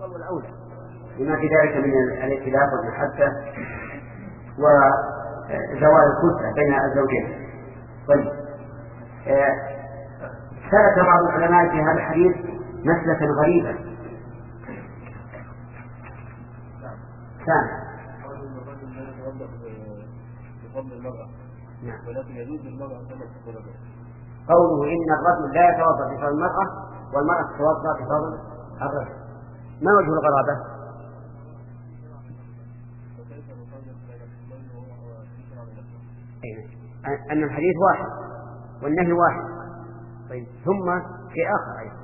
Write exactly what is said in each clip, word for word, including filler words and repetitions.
الأفضل والأولى لما في ذلك من الائتلاف والمحبة وزوال الكفة بين الزوجين. طيب سلك بعض العلماء في هذا الحديث مسلكا غريبا. ثاني بفضل المرأة ولكن يجوز للمرأة أن تمس بفضل. قوله إن الرجل لا يتوضأ بفضل المرأة والمرأة تتوضأ بفضل الرجل، ما وجه الغرابة؟ أن الحديث واحد والنهي واحد. طيب ثم شيء آخر أيضا.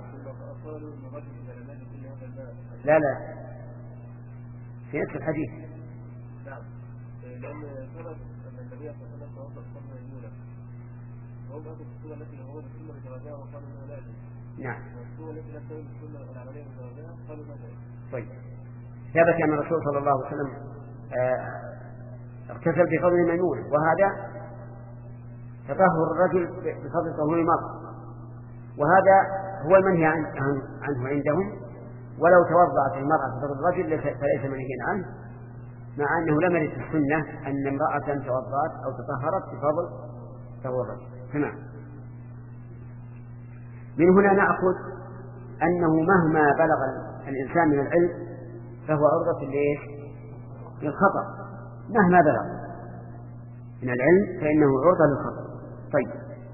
لا لا في نفس الحديث. نعم لأن ثبت أن النبي صلى الله عليه وسلم توضأ بفضل الميمونة وهو بهذه الصورة التي هو بالسنة لزوجها وقالوا له لا. نعم والصورة التي لا تكون بالسنة العملية لزوجها قالوا لا. طيب ثبت أن الرسول صلى الله عليه وسلم اغتسل بفضل الميمونة، وهذا تطهر الرجل بفضل طهور المرأة، وهذا هو المنهي عنه عندهم. ولو توضأت المرأة بفضل الرجل فليس منهيا عنه، مع أنه لم يرد في السنة أن امرأة توضأت أو تطهرت بفضل طهور الرجل. تمام. من هنا نأخذ أنه مهما بلغ الإنسان من العلم فهو عرضة لإيش؟ للخطأ. مهما بلغ من العلم فإنه عرضة للخطأ. طيب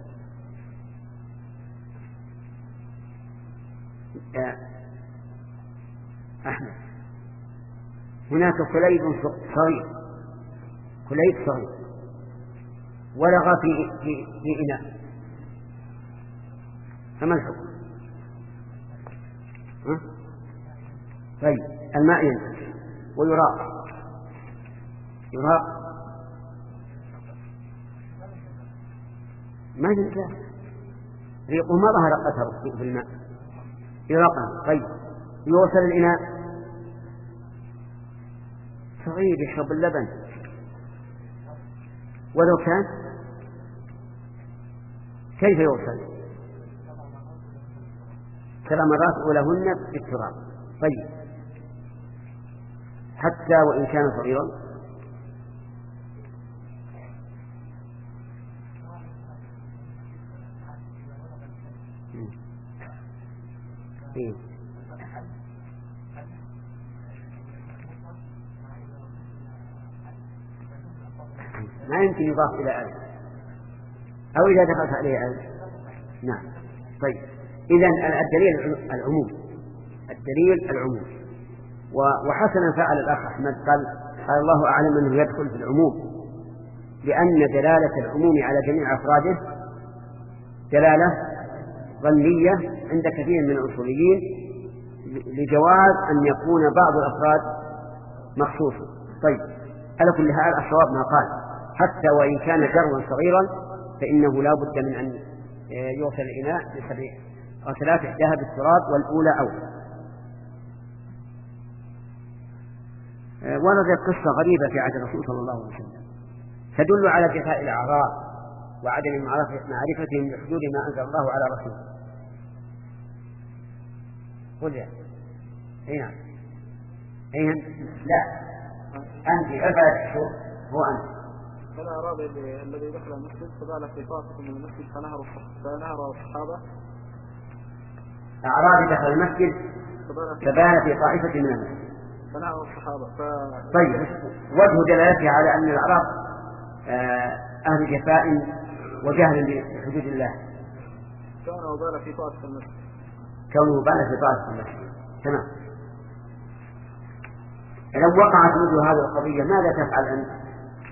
أحمد، هناك كليب صغير كليب صغير ولغ في في في إناء، فما الحكم؟ ها؟ طيب الماء ينزل ويراق يراق ما ينزل ريقه ما ظهر قطره في الماء يراقه. طيب يوصل الإناء صغير يشرب اللبن ولو كان كيف يوصل؟ سبع مرات أولهن بالتراب. طيب حتى وإن كان صغيرا إيه؟ ما يمكن يضاف إلى ألف أو إذا دخلت عليه ألف. نعم. طيب إذن الدليل العموم الدليل العموم وحسنا فعل الأخ أحمد قال قال الله أعلم أنه يدخل في العموم، لأن دلالة العموم على جميع أفراده دلالة ظنية عند كثير من الأصوليين لجواز أن يكون بعض الأفراد مخصوصا. طيب على كل حال الصواب ما قال حتى وإن كان جروا صغيرا فإنه لا بد من أن يوصل الإناء بسبع غسلات إحداها بالتراب والأولى أولى. وردت قصة غريبة في عهد الرسول صلى الله عليه وسلم تدل على جفاء الأعراب وعدم معرفتهم بحدود ما أنزل الله على رسوله. قل يا أين أين لا أنت أفعل شو هو أنت. فلا أراد الذي دخل المسجد فبال في طائفة من المسجد فنهر فنهر الصحابة. أعرابي دخل المسجد فبال في طائفة من المسجد فنهر الصحابة ف... طيب وجه دلالته على أن الأعراب أهل جفاء وجهل بحدود الله. كونه بال في طائفة المسجد كونه بال في طائفة المسجد. تمام. لو وقعت مثل هذه القضية ماذا تفعل أنت؟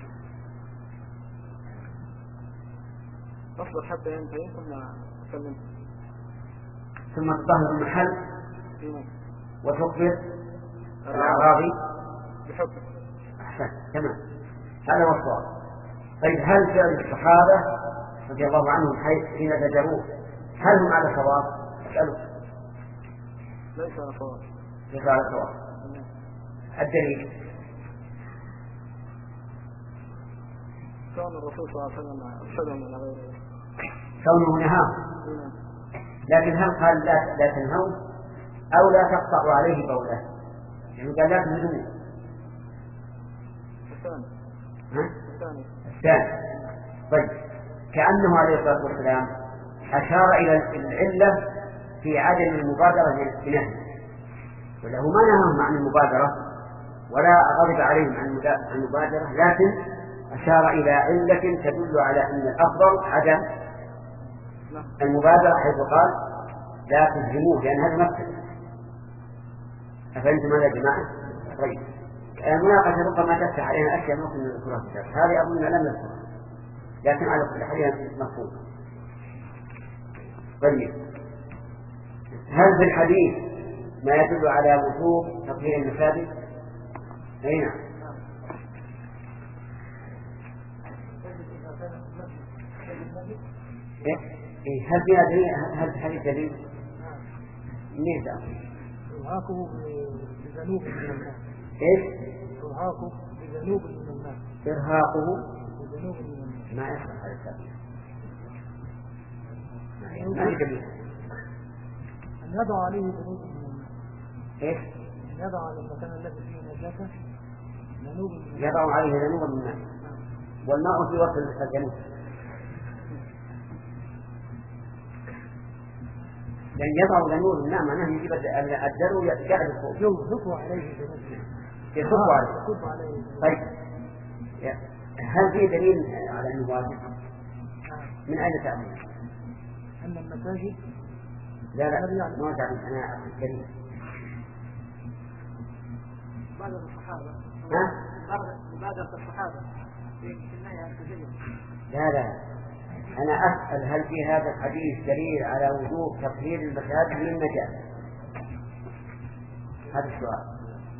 أصبر حتى ينتهي ثم أكلم ثم تطهر المحل وتخبر الأعرابي بحكم. أحسن. تمام هذا هو الصواب. طيب هل فعل الصحابة رضي الله عنهم حين زجروه هل هم على صواب؟ أسألك. ليس على صواب. ليس على صواب. الدليل كان الرسول صلى الله عليه وسلم أرشدهم على غيره كونه نهاه، لكن هل قال لا, لا تنهوا أو لا تقطعوا عليه بوله؟ يعني قال لا تهزموا. الثاني ها؟ الثاني الثاني. طيب كأنه عليه الصلاة والسلام أشار إلى العلة في عدم المبادرة بنهي، وله ما نهاهم عن المبادرة ولا غضب عليهم عن المبادرة، لكن أشار إلى علة تدل على أن الأفضل عدم المبادرة، حيث قال لا تهزموه لأن هذا مفسد. أفهمتم هذا يا جماعة؟ طيب المناقشة ربما تفتح علينا أشياء ممكن نذكرها في الكتاب، هذه أظن لم نذكرها لكن على كل حال مفهوم. طيب هل في الحديث ما يدل على وجوب تطهير المساجد؟ أي نعم. إيه؟ هل فيها دليل؟ هل في الحديث دليل؟ منين تأخذ؟ ترهاقه بذنوب من الناس. إيش؟ ترهاقه بذنوب من الناس. إرهاقه بذنوب من الناس. ما يصح هذا التأويل. ما هي دليل؟ أن يضع عليه ذنوب من الناس. إيش؟ أن يضع على المكان الذي فيه نجاسة ذنوب من الناس. يضع عليه ذنوب من الناس، والماء في وقت الجنوب. لأن يضع ذنوب من الناس معناه يجيب الدلو يقعد فوق. يصب عليه ذنوب. يصب عليه. يصب عليه. طيب هل في دليل على أنه واجب؟ من أين تأمين؟ أن المساجد لا لا ما تعرف أنا دليل. بعض الصحابة. ها؟ بعض الصحابة. في النهي عن التزيين. لا لا أنا أسأل هل في هذا الحديث دليل على وجوب تطهير المساجد من النجاسة؟ هذا السؤال.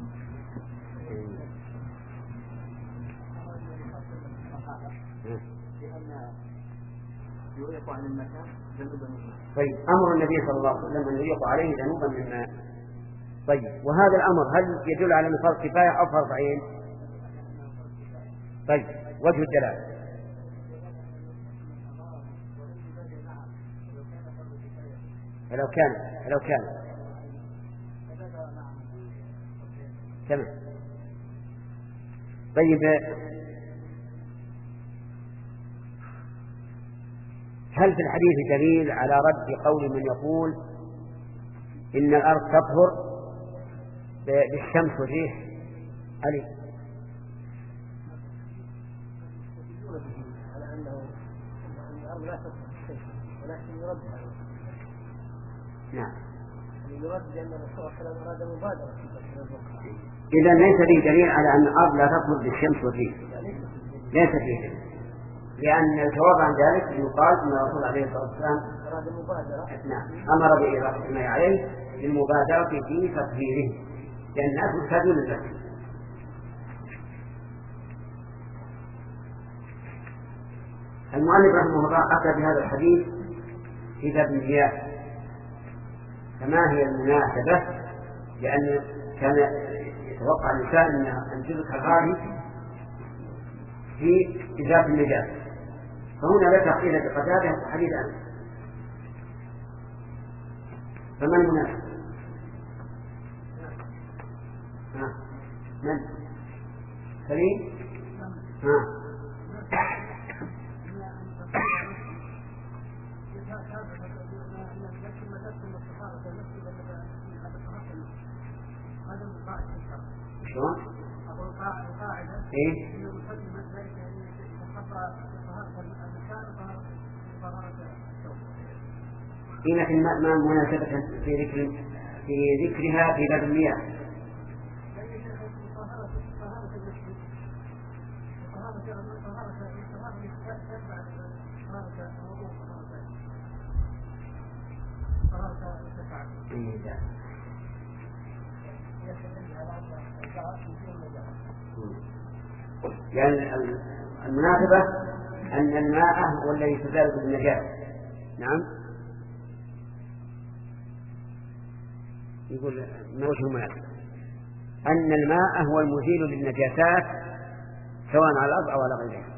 يريق عن المكان ذنوبا من الماء. طيب أمر النبي صلى الله عليه وسلم أن يريق عليه ذنوبا من الماء. طيب وهذا الأمر هل يدل على أنه فرض كفاية أو فرض عين؟ طيب وجه الدلالة. فلو كان فلو كان تمام. طيب هل في الحديث دليل على رد قول من يقول إن الأرض تطهر بالشمس والريح؟ علي على أنه الأرض لا تطهر بالشيء ولكن يرد عليه. نعم. يرد لأن الرسول صلى الله عليه وسلم أراد مبادرة في تطهير البقعة. إذا ليس فيه دليل على أن الأرض لا تطهر بالشمس والريح. ليس فيه دليل. لأن الجواب عن ذلك يقال أن الرسول عليه الصلاة والسلام أراد المبادرة. نعم أمر بإراقة ما عليه بالمبادرة في تطهيره لأن الناس محتاجون لذلك. المؤلف رحمه الله أتى بهذا الحديث في باب المياه. فما هي المناسبة؟ لأن كان يتوقع الإنسان أن تدرك الغالي في إزالة النجاسة، فهنا لا تقيل بقتاده حديث عنه. فما المناسب؟ ها من؟ سليم؟ ها شلون؟ إيه؟ لكن ما مناسبة في ذكر في ذكرها في باب المياه؟ يعني المناسبة أن الماء هو الذي تزال بالنجاسة. نعم. يقول ما وجه المناسبة؟ أن الماء هو المزيل للنجاسات سواء على الأرض أو على غيرها.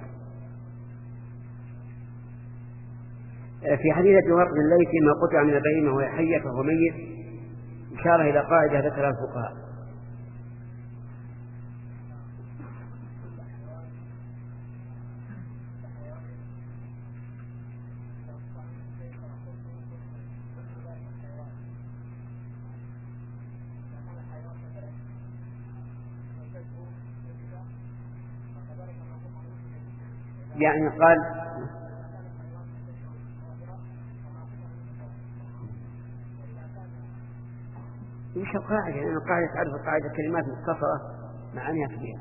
في حديث ورق الليث ما قطع من البهيمة وهي حية فهو ميت إشارة إلى قاعدة ذكرها الفقهاء يعني قال مش القاعدة، لأن القاعدة تعرف القاعدة كلمات مختصرة معانيها كبيرة.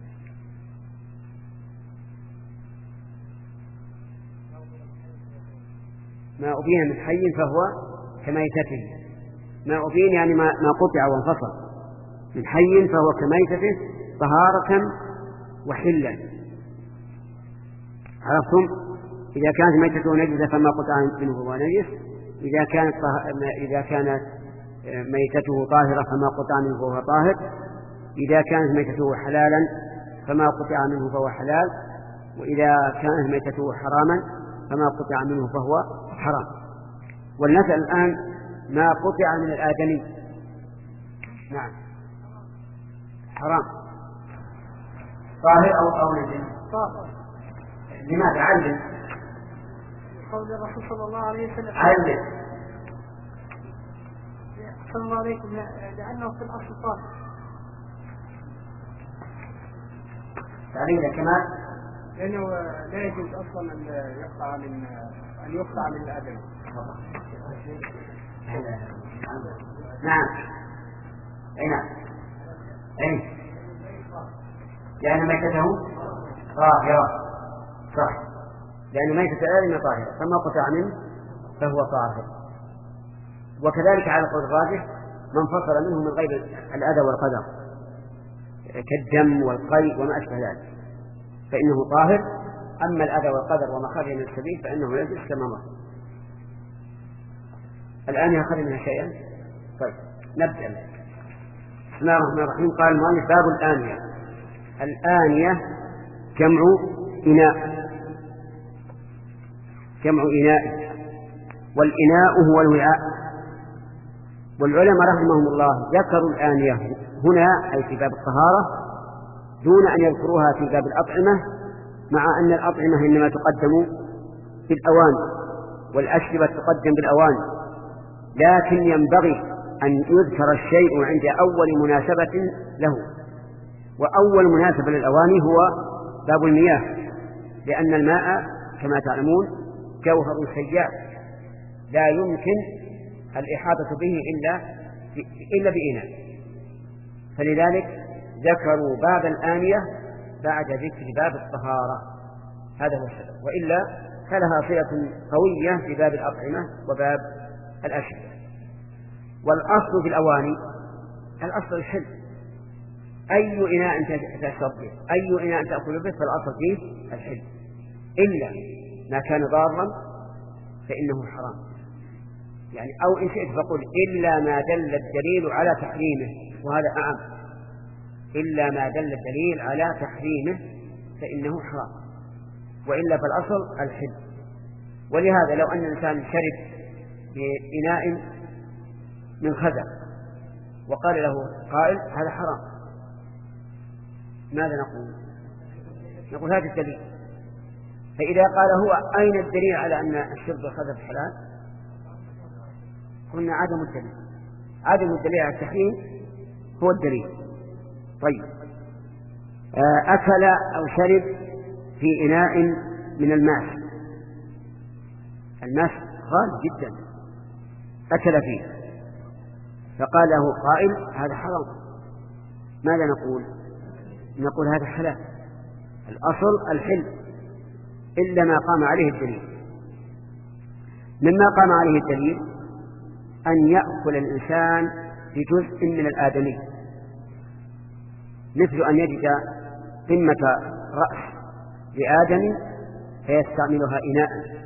ما أبين من حي فهو كميتته، ما أبين يعني ما قطع وانفصل، من حي فهو كميتته طهارة وحلا. عرفتم؟ إذا كانت ميتته نجسة فما قطع منه فهو نجس، إذا كانت إذا كانت ميتته طاهرة فما قطع منه فهو طاهر، إذا كانت ميتته حلالا فما قطع منه فهو حلال، وإذا كانت ميتته حراما فما قطع منه فهو حرام. ولنسأل الآن ما قطع من الآدمي. نعم حرام طاهر أو أو نجس؟ طاهر. لماذا؟ علم قول الرسول صلى الله عليه وسلم علم صلى الله عليه وسلم لأنه في الأصل طاهر. تعليل كمال لأنه لا يجوز أصلا أن يقطع من أن يقطع من الآدم. نعم أي نعم أي لأن ميتته طاهرة صح، لأن ميتة الآدم طاهرة فما قطع منه فهو طاهر. وكذلك على القول الراجح من فصل منه من غير الأذى والقدر كالدم والقيء وما أشبه ذلك فإنه طاهر، أما الأذى والقدر وما خرج من السبيل فإنه يجوز كما مر. الآن يخرج منها شيئا. طيب نبدأ. بسم الله الرحمن الرحيم. قال المؤلف باب الآنية. الآنية جمع إناء، جمع إناء، والإناء هو الوعاء. والعلماء رحمهم الله ذكروا الآنية هنا أي في باب الطهارة دون أن يذكروها في باب الأطعمة، مع أن الأطعمة إنما تقدم بالأوان والأشربة تقدم بالأوان، لكن ينبغي أن يذكر الشيء عند أول مناسبة له، وأول مناسبة للأواني هو باب المياه، لأن الماء كما تعلمون جوهر سيال لا يمكن الإحاطة به إلا إلا بإناء، فلذلك ذكروا باب الآنية بعد ذكر باب الطهارة، هذا هو السبب، وإلا فلها صلة قوية في باب الأطعمة وباب الأشربة. والأصل في الأواني الأصل الحل، أي إناء تشرب به أي إناء تأكل به فالأصل فيه الحل، إلا ما كان ضارا فإنه حرام. يعني أو إن شئت فقل إلا ما دل الدليل على تحريمه، وهذا أعم، إلا ما دل الدليل على تحريمه فإنه حرام، وإلا فالأصل الحل. ولهذا لو أن الإنسان شرب بإناء من خزف وقال له قائل هذا حرام، ماذا نقول؟ نقول هذا الدليل. فإذا قال هو أين الدليل على أن الشرب بالخزف حلال؟ قلنا عدم الدليل، عدم الدليل على التحريم هو الدليل. طيب أكل أو شرب في إناء من الماء، الماء غالي جدا، أكل فيه فقال له قائل هذا حرام، ماذا نقول؟ نقول هذا حلال، الأصل الحل إلا ما قام عليه الدليل. مما قام عليه الدليل أن يأكل الإنسان بجزء من الآدمي، مثل أن يجد قمة رأس لآدم فيستعملها إناء،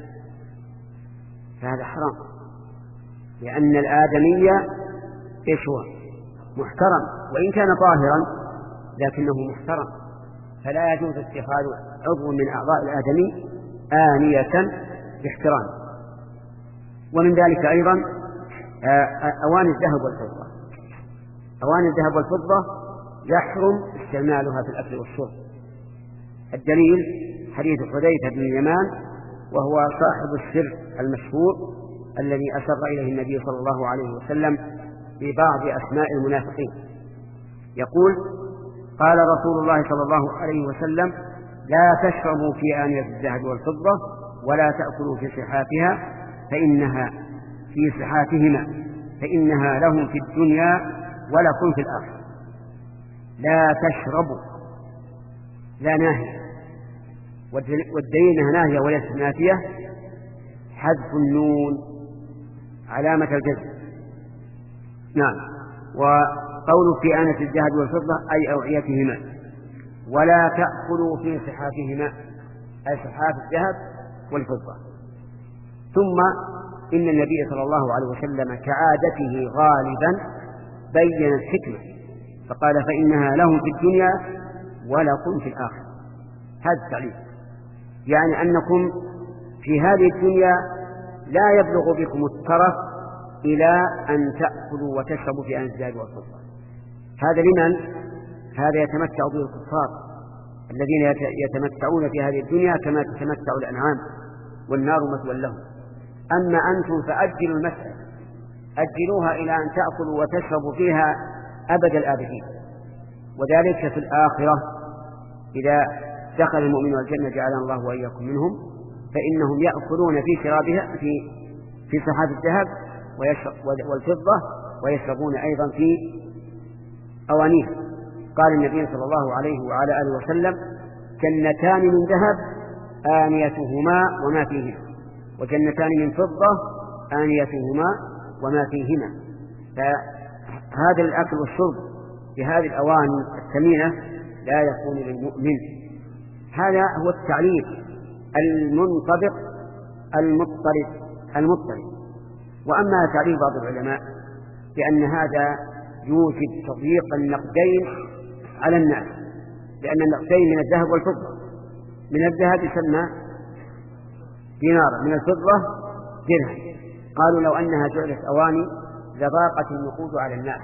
فهذا حرام، لأن الآدمي إيش هو؟ محترم، وإن كان طاهرا لكنه محترم، فلا يجوز اتخاذ عضو من أعضاء الآدمي آنية باحترام. ومن ذلك أيضا أواني الذهب والفضة، أواني الذهب والفضة يحرم استعمالها في الأكل والشرب. الدليل حديث حذيفة بن اليمان، وهو صاحب السر المشهور الذي أسر إليه النبي صلى الله عليه وسلم ببعض أسماء المنافقين، يقول قال رسول الله صلى الله عليه وسلم لا تشربوا في آنية الذهب والفضة ولا تأكلوا في صحافها فإنها في صحافهما فإنها لهم في الدنيا ولكم في الآخرة. لا تشربوا، لا ناهية، والدليل أنها ناهية وليست نافية حذف النون علامة الجزم. نعم. وقول في آنية الذهب والفضة أي أوعيتهما. ولا تأكلوا في صحافهما أي صحاف الذهب والفضة. ثم إن النبي صلى الله عليه وسلم كعادته غالبا بين الحكمة فقال فإنها لهم في الدنيا ولكم في الآخرة. هذا التعليل يعني أنكم في هذه الدنيا لا يبلغ بكم الترف إلى أن تأكلوا وتشربوا في آنية الذهب والفضة. هذا لمن؟ هذا يتمتع به الكفار الذين يتمتعون في هذه الدنيا كما تتمتع الأنعام والنار مثوى لهم. أما أنتم فأجلوا المسألة، أجلوها إلى أن تأكلوا وتشربوا فيها أبد الآبدين. وذلك في الآخرة إذا دخل المؤمن الجنة جعلنا الله وإياكم منهم فإنهم يأكلون في شرابها في في صحاف الذهب والفضة ويشربون أيضا في أوانيها. قال النبي صلى الله عليه وعلى آله وسلم جنتان من ذهب آنيتهما وما فيهما وجنتان من فضة آنيتهما وما فيهما. فهذا الأكل والشرب في هذه الأواني الثمينة لا يكون للمؤمن. هذا هو التعليل المنطبق المضطرد المضطرد. وأما تعليل بعض العلماء بأن هذا يوجد تضييق النقدين على الناس، لأن النقدين من الذهب والفضة، من الذهب يسمى دينارا، من الفضة درهم. قالوا لو أنها جعلت أواني لضاقت النقود على الناس.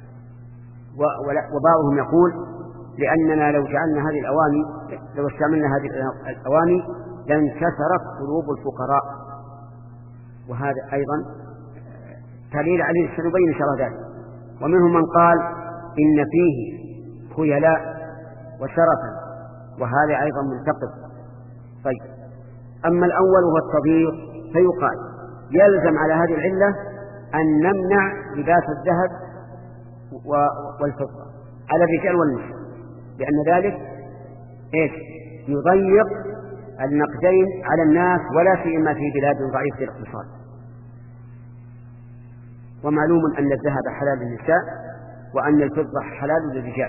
وبعضهم يقول لأننا لو جعلنا هذه الأواني لو استعملنا هذه الأواني لانكسرت قلوب الفقراء. وهذا أيضا دليل عليه سنبين إن شاء الله ذلك. ومنهم من قال إن فيه خيلاء وشرفا، وهذا أيضا منتقد. طيب، أما الأول هو التضييق فيقال يلزم على هذه العلة أن نمنع لباس الذهب والفضة على الرجال والنساء، لأن ذلك إيش؟ يضيق النقدين على الناس ولا سيما في بلاد ضعيفة الاقتصاد. ومعلوم أن الذهب حلال للنساء وأن الفضة حلال للرجال.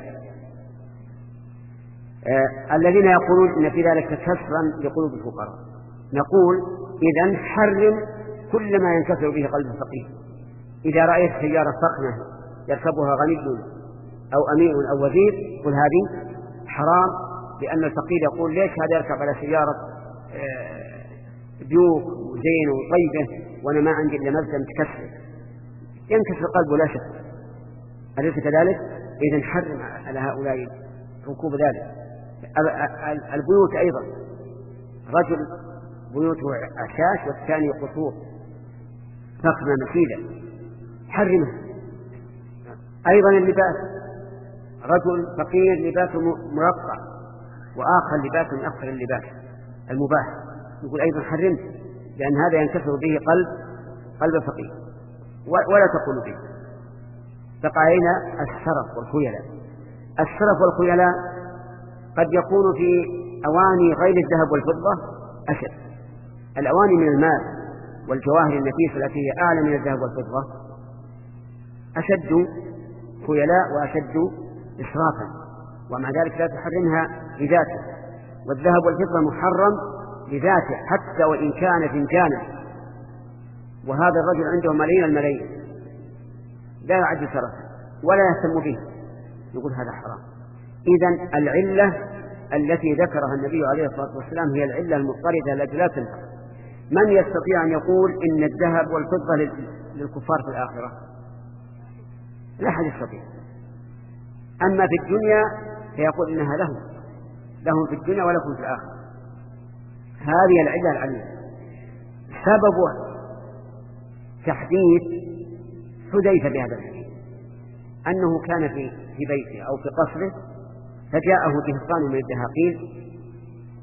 آه الذين يقولون إن في ذلك كسرا لقلوب الفقراء نقول إذن حرم كل ما ينكسر به قلب الفقير. إذا رأيت سيارة فخمة يركبها غني أو أمير أو وزير قل هذه حرام، لأن الفقير يقول ليش هذا يركب على سيارة ديوك وزين وطيبة وأنا ما عندي إلا مبزة متكسر، ينكسر قلبه لا شك. أليس كذلك؟ إذن حرم على هؤلاء ركوب ذلك. البيوت أيضا، رجل بيوته عشاش والثاني قصور فخمة مكيدة، حرمه. أيضا اللباس، رجل فقير لباسه مرقع وآخر لباس من أفخر اللباس المباح، يقول أيضا حرمه، لأن هذا ينكسر به قلب قلب فقير ولا تقول به. تقع علينا الشرف والخيلاء. الشرف والخيلاء قد يكون في أواني غير الذهب والفضة أشد. الأواني من المال والجواهر النفيسة التي هي أعلى من الذهب والفضة أشد خيلاء وأشد إسرافا، ومع ذلك لا تحرمها لذاته. والذهب والفضة محرم لذاته حتى وإن كان فنجانا، وهذا الرجل عنده ملايين الملايين لا يعد سرفا ولا يهتم به، يقول هذا حرام. إذن العلة التي ذكرها النبي عليه الصلاة والسلام هي العلة المضطردة التي لا تنفع. من يستطيع أن يقول إن الذهب والفضة للكفار في الآخرة؟ لا أحد يستطيع. أما في الدنيا فيقول إنها لهم لهم في الدنيا ولكم في الآخرة. هذه العلة العلية. سبب تحديث حذيفة بهذا الحديث أنه كان في في بيته أو في قصره فجاءه دهقان من الدهاقين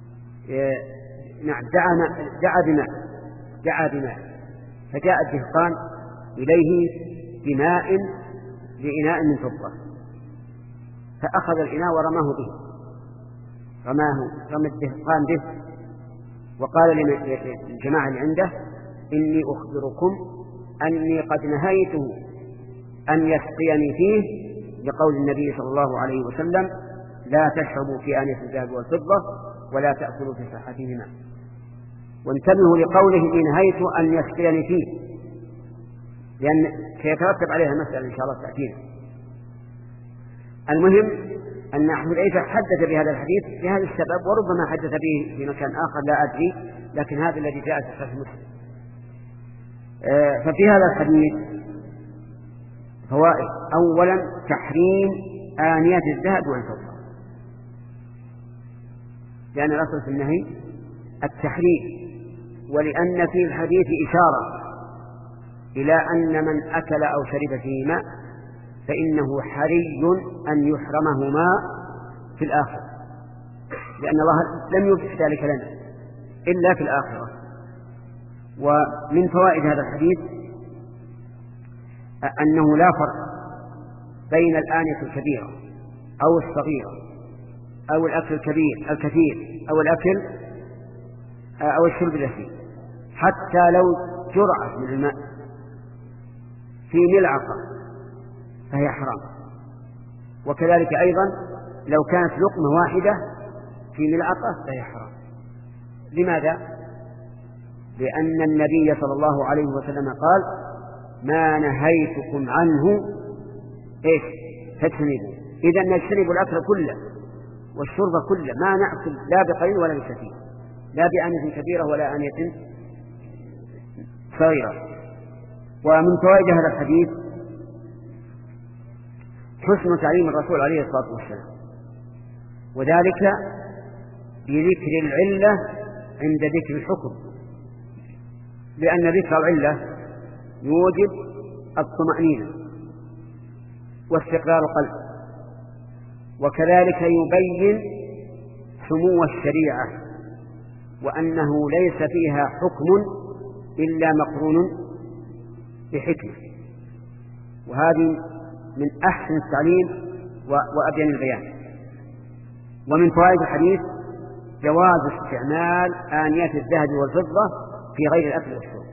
نعم دعا دعا بماء دعا بماء فجاء الدهقان إليه بماء بإناء من فضة، فأخذ الإناء ورماه به رماه رمى الدهقان به، وقال للجماعة اللي عنده: إني أخبركم أني قد نهيته أن يسقيني فيه لقول النبي صلى الله عليه وسلم: لا تشربوا في آنية الذهب والفضة ولا تأكلوا في صحتهما. وانتبهوا لقوله: إن نهيت أن يسقيني فيه، لأن سيترتب عليها مسألة إن شاء الله تأتينا. المهم أن حذيفة حدث بهذا الحديث لهذا السبب، وربما حدث به في مكان آخر لا أدري، لكن هذا الذي جاء في صحيح مسلم. ففي هذا الحديث فوائد: أولا تحريم آنية الذهب والفضة، لأن الأصل في النهي التحريم، ولأن في الحديث إشارة إلى أن من أكل أو شرب فيه ماء فإنه حري أن يحرمهما في الآخرة، لأن الله لم يبح ذلك لنا إلا في الآخرة. ومن فوائد هذا الحديث أنه لا فرق بين الآنية الكبيرة أو الصغيرة أو الأكل الكبير الكثير أو الأكل أو الشرب اليسير، حتى لو جرعة من الماء في ملعقة فهي حرام، وكذلك أيضا لو كانت لقمة واحدة في ملعقة فهي حرام. لماذا؟ لأن النبي صلى الله عليه وسلم قال: ما نهيتكم عنه إيش فاجتنبوا. إذا نجتنب الأكل كله والشرب كله، ما نأكل لا بقليل ولا بكثير، لا بآنية كبيرة ولا آنية صغيرة. ومن فوائد هذا الحديث حسن تعليم الرسول عليه الصلاة والسلام، وذلك بذكر العلة عند ذكر الحكم، لأن ذكر العلة يوجب الطمأنينة واستقرار القلب، وكذلك يبين سمو الشريعة وأنه ليس فيها حكم إلا مقرون بحكمة، وهذه من أحسن التعليم وأبين البيان. ومن فوائد الحديث جواز استعمال آنية الذهب والفضة في غير الأكل والشرب،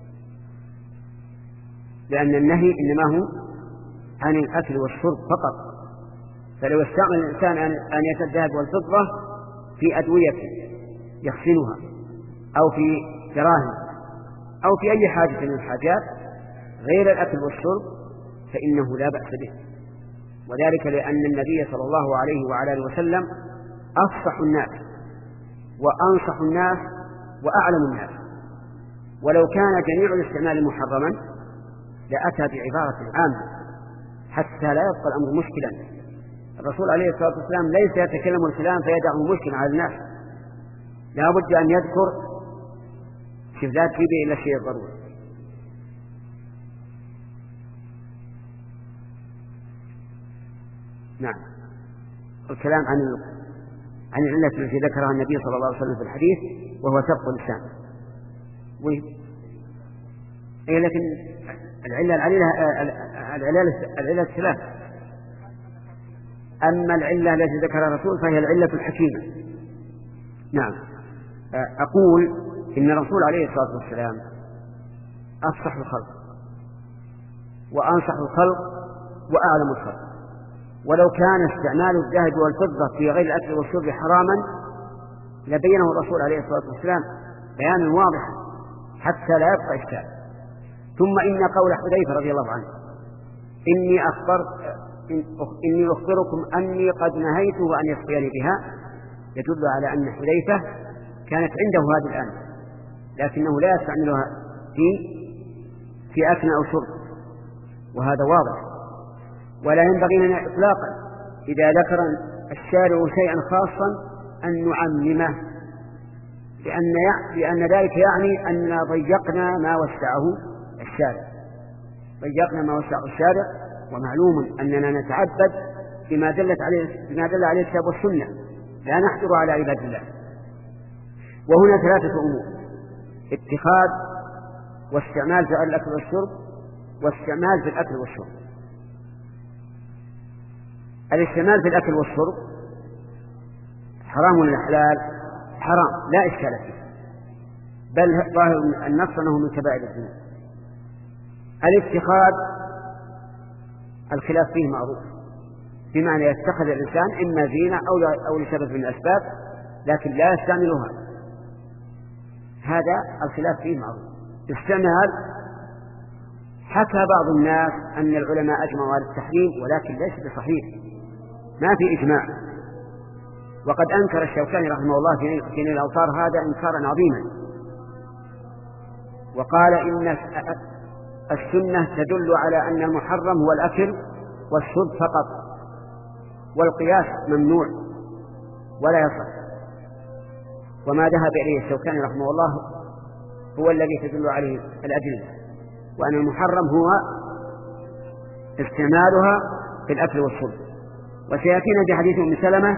لأن النهي إنما هو عن الأكل والشرب فقط. فلو استعمل الإنسان آنية الذهب والفضة في أدوية يخزنها أو في دراهم أو في أي حاجة من الحاجات غير الأكل والشرب فإنه لا بأس به، وذلك لأن النبي صلى الله عليه وعلى آله وسلم أفصح الناس وأنصح الناس وأعلم الناس، ولو كان جميع الاستعمال محرما لأتى بعبارة عامة حتى لا يبقى الأمر مشكلا. الرسول عليه الصلاة والسلام ليس يتكلم الكلام فيدعه مشكلا على الناس، لا بد أن يذكر شوف ذات فيه إلا الشيء الضروري. نعم. الكلام عن عن العلة التي ذكرها النبي صلى الله عليه وسلم في الحديث وهو سبق اللسان. إيه لكن العلة العلة العلة العلة الثلاث. أما العلة التي ذكرها الرسول فهي العلة الحكيمة. نعم. أقول إن الرسول عليه الصلاة والسلام أفصح الخلق وأنصح الخلق وأعلم الخلق، ولو كان استعمال الذهب والفضة في غير الأكل والشرب حراما لبينه الرسول عليه الصلاة والسلام بيانا واضحا حتى لا يبقى إشكال. ثم إن قول حذيفة رضي الله عنه: إني أخبر إني أخبركم أني قد نهيته أن يسقيني بها، يدل على أن حذيفة كانت عنده هذه الآن لكنه لا يستعملها في في أكل أو شرب، وهذا واضح. ولا ينبغي لنا إطلاقا إذا ذكر الشارع شيئا خاصا أن نعممه، لأن لأن ذلك يعني أننا ضيقنا ما وسعه الشارع ضيقنا ما وسعه الشارع ومعلوم أننا نتعبد بما دلت عليه بما دل عليه الكتاب والسنة، لا نحجر على عباد الله. وهنا ثلاثة أمور: اتخاذ، واستعمال في الأكل والشرب، واستعمال في الأكل والشرب. الاستعمال في الأكل والشرب حرام ولا حلال؟ حرام لا إشكال فيه، بل ظاهر النص أنه من كبائر الذنوب. الاتخاذ الخلاف فيه معروف، بمعنى يتخذ الإنسان إما زينة أو لسبب من الأسباب لكن لا يستعملها، هذا الخلاف فيه معروف. استعمال، حكى بعض الناس أن العلماء أجمعوا على التحريم ولكن ليس بصحيح، ما في إجماع، وقد أنكر الشوكاني رحمه الله في نيل الأوطار هذا إنكارا عظيما، وقال إن السنة تدل على أن المحرم هو الأكل والشرب فقط، والقياس ممنوع ولا يصح. وما ذهب إليه الشوكاني رحمه الله هو الذي تدل عليه الأدلة، وأن المحرم هو استعمالها في الأكل والشرب. وسيأتينا في حديث أم سلمة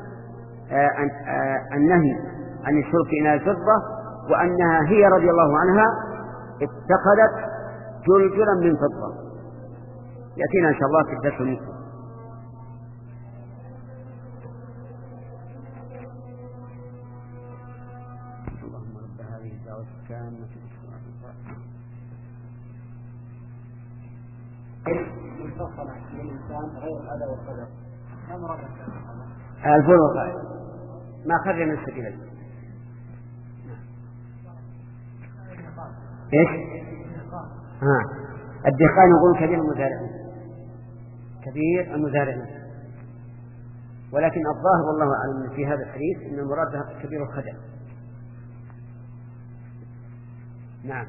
النهي عن الشرب في إناء الفضة، وأنها هي رضي الله عنها اتخذت جلجلا من فضة. يأتينا إن شاء الله في الدرس المقبل. اللهم رب هذه الدعوة التامة مفصلة للإنسان غير الأذى والقدر كم رأى الفرق ما خرج من السبيلين. ايش؟ ها الدخان يقول كبير المزارعين، كبير المزارعين، ولكن الظاهر والله أعلم في هذا الحديث أن المراد كبير الخدع. نعم.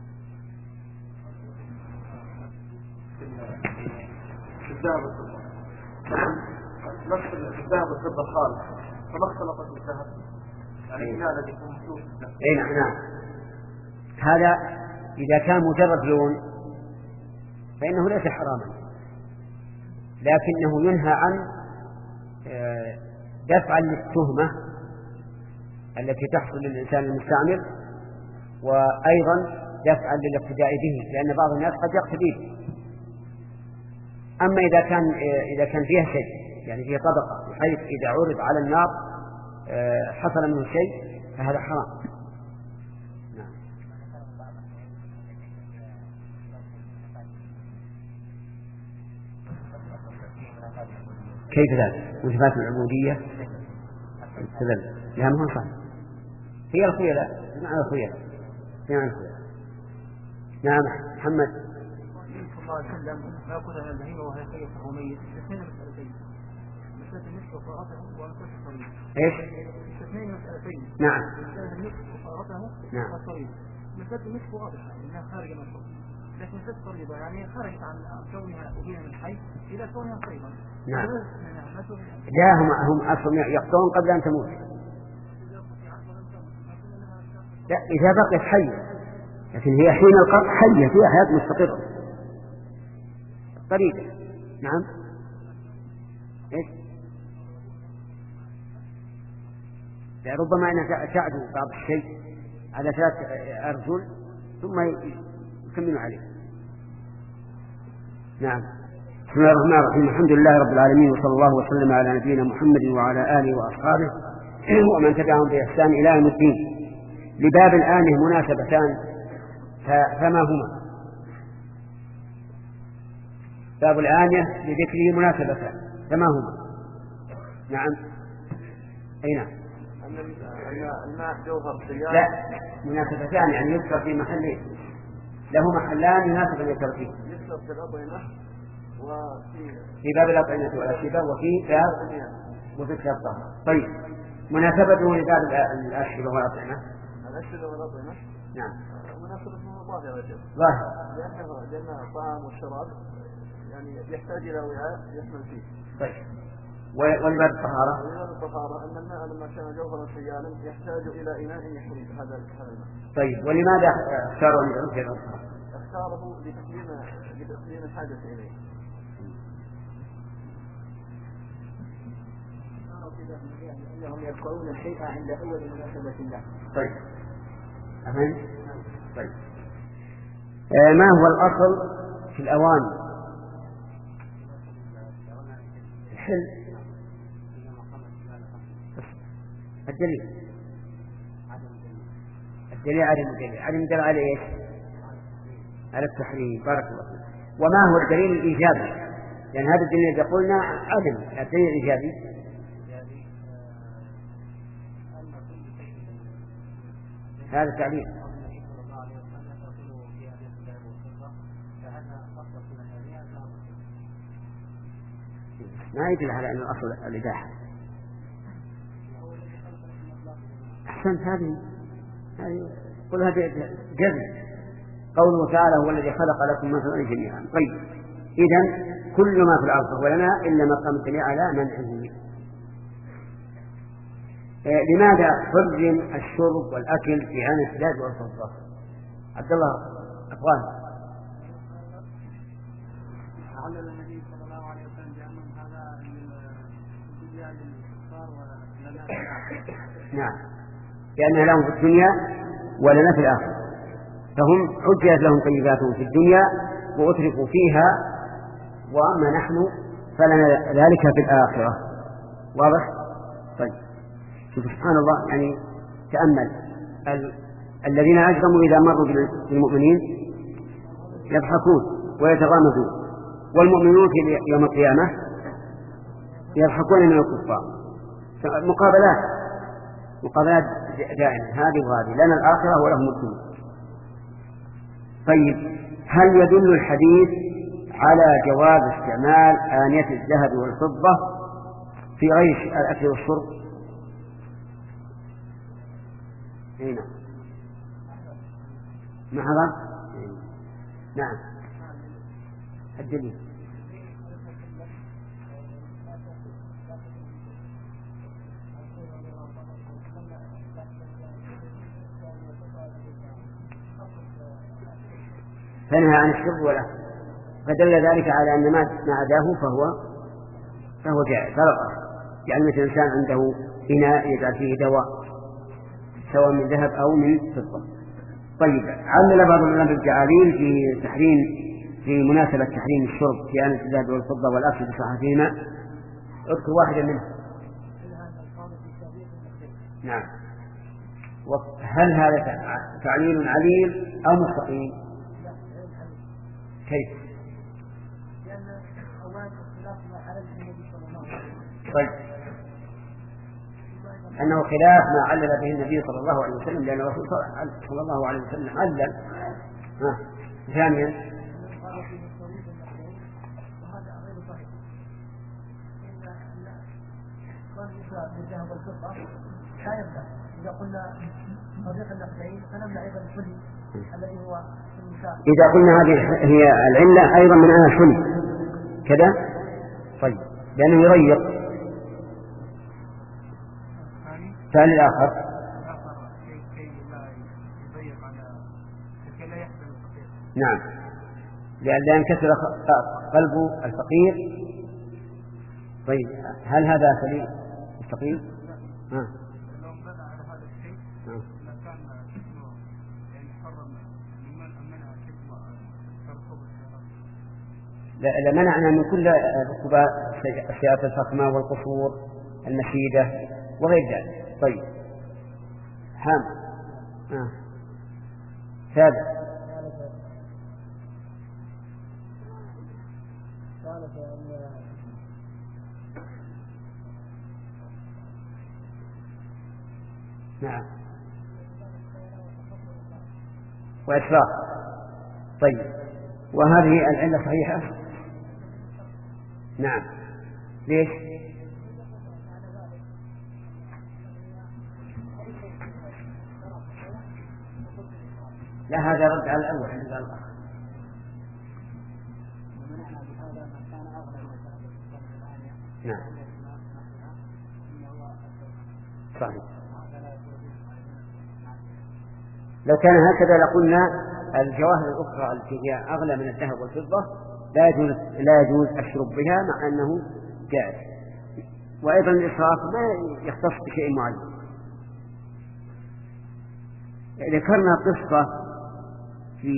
الذهب والفضة نفس الذهب والفضة خالص، فما اختلطت بالذهب يعني هذا يكون فلوس. اي نعم نعم. هذا إذا كان مجرد لون فإنه ليس حراما، لكنه ينهى عن دفعا للتهمة التي تحصل للإنسان المستعمل، وأيضا دفعا للاقتداء به، لأن بعض الناس قد يقتدي به. أما إذا كان إذا كان فيها شيء يعني فيها طبقة بحيث إذا عرض على النار حصل منه شيء فهذا حرام. نعم. كيف ذلك؟ وصفات العبودية تدل لا ما هو صحيح، هي الخيلاء معنى الخيلاء معنى الخيلاء. نعم محمد. صلى الله عليه وسلم ما كنا من البهيمة وهي خير فهو ميت. اثنين مسألتين، مسألة النصف وفارته ومسألة الصريح. ايش؟ اثنين مسألتين. نعم. مسألة النصف وفارته نعم. والصريح. مسألة النصف واضحة إنها خارجة من الحكم، لكن مسألة الصريح يعني خرجت عن كونها أبيها من الحي إلى كونها صيغا. نعم. لا هم هم أصلا يقطعون قبل أن تموت. لا إذا بقيت حية، لكن هي حين القطع حية فيها حياة مستقرة قريبة. نعم. إيش؟ ربما أنها تعدو بعض الشيء على ثلاث أرجل ثم يكمل عليه. نعم. بسم الله الرحمن الرحيم. الحمد لله رب العالمين، وصلى الله وسلم على نبينا محمد وعلى آله وأصحابه ومن تبعهم بإحسان إلى يوم الدين. لباب الآنية مناسبتان، فما هما؟ باب الآنية لذكره مناسبتان، فما هما؟ نعم. أي نعم. الماء جوهر سيال. لا مناسبتان يعني يذكر في محلين، له محلان يناسب أن يذكر فيه. يذكر في الأطعمة وفي في باب الأطعمة والأشربة وفي باب وفي الطهارة. طيب مناسبته لباب الأشربة والأطعمة. الأشربة والأطعمة. نعم. مناسبته ظاهرة جدا. ظاهرة. لأنه لأن الطعام والشراب يعني يحتاج إلى وعاء يحمل فيه. طيب. ولباب الطهارة. ولباب الطهارة أن الماء لما كان جوهرا سيالا يحتاج إلى إناء يحوي هذا هذا الماء. طيب ولماذا اختاروا أن يعود في الطهارة؟ اختاره لتقديم لتقديم الحاجة إليه. أنهم يذكرون الشيء عند أول مناسبة له. طيب أفهم؟ طيب آه ما هو الأصل في الأواني؟ الحل الدليل الدليل عدم الدليل عدم الدليل على إيش؟ على التحريم. بارك الله فيك. وما هو الدليل الإيجابي؟ لأن هذا الدليل إذا قلنا عدم الدليل الإيجابي هذا تعليل ما يدل على أن الأصل الإباحة. أحسنت. هذه هذه قل هذا جزم. قوله تعالى هو الذي خلق لكم ما في الأرض جميعا. طيب إذن كل ما في الأرض هو لنا إلا مقام الدليل على منعه. آه لماذا حرم الشرب والأكل في عين الزاد والفضة؟ عبد الله أفغان. علم النبي صلى الله عليه وسلم بأن هذا من الدنيا للكفار ولنا. نعم لأنها لهم في الدنيا ولنا في الآخرة، فهم حجت لهم طيباتهم في الدنيا وأتركوا فيها، وأما نحن فلنا ذلك في الآخرة. واضح؟ طيب سبحان الله. يعني تأمل ال... الذين أجرموا إذا مروا بالمؤمنين يضحكون ويتغامزون، والمؤمنون في يوم القيامة يضحكون من الكفار. مقابلات مقابلات دائمة، هذه وهذه، لنا الآخرة ولهم الدنيا. طيب هل يدل الحديث على جواز استعمال آنية الذهب والفضة في غير الأكل والشرب؟ هنا ما حضر؟ نعم الدليل فنهى عن الشرب والأكل، فدل ذلك على أن ما عداه فهو فهو جائز. يعني مثل إنسان عنده إناء يجعل فيه دواء سواء من ذهب أو من فضة. طيب علل بعض العلماء بالتعاليل في تحريم في مناسبة تحريم الشرب في آنية الذهب والفضة والأكل بصحتهما. اذكر واحدا منه. نعم. هل هذا تعليل عليل أو مستقيم؟ كيف؟ لأن أولا خلاف ما علم النبي صلى الله عليه وسلم. طيب أنه خلاف ما علل به النبي صلى الله عليه وسلم، لأن الرسول صلى الله عليه وسلم علل. ها ثانيا وهذا غير صحيح. إن الذهب والفضة لا ينفع. إذا قلنا طريق النقدين فنمنع أيضا الحلي الذي هو المشاع. إذا قلنا هذه هي العلة أيضا من أنها الحلي كذا. طيب لأنه يريق. ثاني الآخر نعم لأن لا ينكسر قلب الفقير. طيب هل هذا سبيل مستقيم؟ ها لمنعنا من كل ركوب السيارات الفخمة والقصور المشيدة وغير ذلك. طيب حام آه. ثابت نعم وإسراف. طيب وهذه العلة صحيحة؟ نعم. ليش؟ لا هذا رد على الأول عند الآخر. نعم صحيح. لو كان هكذا لقلنا الجواهر الأخرى التي هي أغلى من الذهب والفضة لا يجوز لا يجوز الشرب بها مع أنه جائز. وأيضا الإسراف ما يختص بشيء معين. ذكرنا قصة في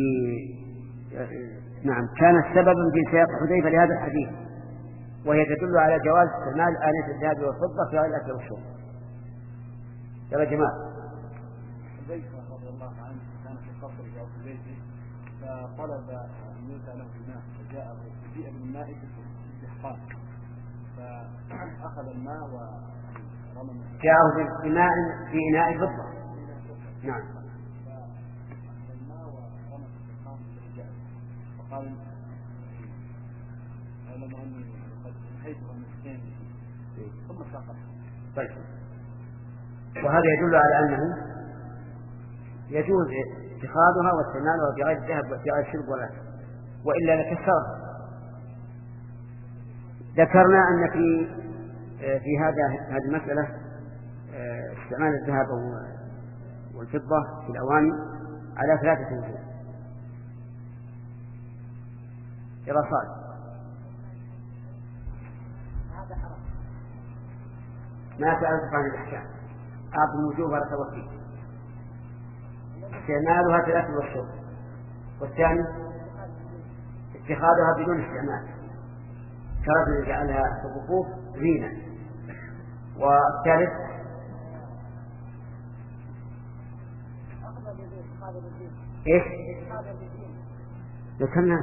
نعم كانت سببا في سياق حذيفة لهذا الحديث، وهي تدل على جواز استعمال آنية الذهب والفضة في غير الأكل والشرب. يا جماعة، حذيفة رضي الله عنه كان في قصره أو في بيته، فطلب أن يؤتى له الماء، فجاء بجيء بالماء في الاستحقاق، فأخذ الماء ورمى جاءه بماء في إناء فضة. نعم. فأخذ الماء ورمى في الاستحقاق برجاله، فقال أعلم أني قد انحيته المسكين ثم سقط. طيب، وهذا يدل على أنه يجوز اتخاذها واستعمالها في غير الذهب وفي غير الشرب ولا وإلا لكسرها. ذكرنا أن في في هذا هذه المسألة استعمال الذهب والفضة في الأواني على ثلاثة وجوه. دراسات ما سألت عن الأحكام، أعطي الوجوه ولا توكيل. استعمالها في الأكل والشرب، والثاني اتخاذها بدون استعمال كرجل جعلها في الرفوف زينة، والثالث ايش؟ ذكرنا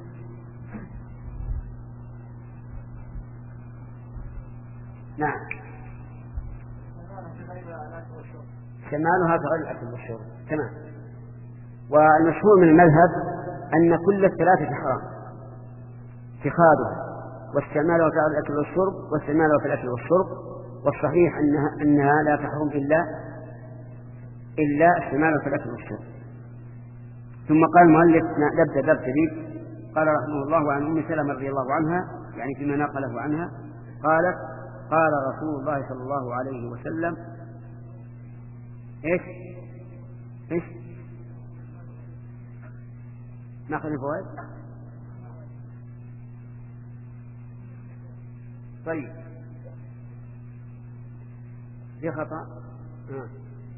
نعم استعمالها في غير الأكل والشرب. تمام. والمشهور من المذهب أن كل الثلاثة حرام، اتخاذها واستعمالها في الأكل والشرب واستعمالها في الأكل والشرب. والصحيح أنها, أنها لا تحرم إلا إلا استعمالها في الأكل والشرب. ثم قال المؤلف نبدأ باب جديد. قال رحمه الله عن أم سلمة رضي الله عنها، يعني فيما نقله عنها، قالت قال رسول الله صلى الله عليه وسلم ايش ايش ناخذ الفوائد. طيب في خطأ آه.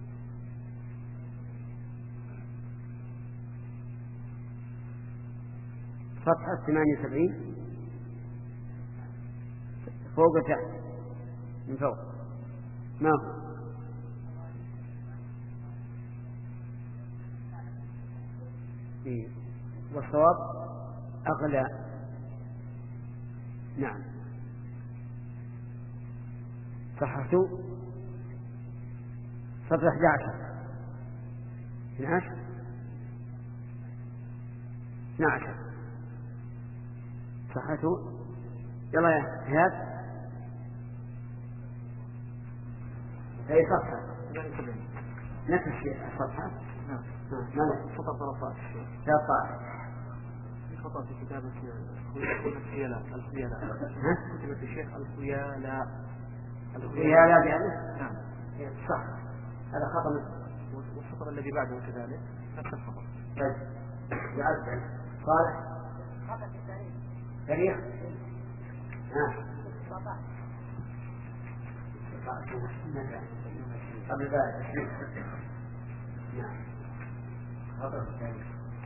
صفحة ثمانية وسبعين فوق تحت من فوق ما هو إيه. والصواب أغلى. نعم صححتوا صفحة أحد عشر اثني عشر اثني عشر صححتوا. يلا يا هاد أي صفحة نفس الشيء الصفحة ما خطأ طرفات ثلاثة في خطأ في كتابة الخيلاء الخيلاء كتبة الشيخ الخيلاء الخيلاء بأنه نعم صح هذا خطأ. والخطأ الذي بعده كذلك نفس الخطأ. طيب يعد صالح تاريخ ها قبل ذلك نعم خطأ في التاريخ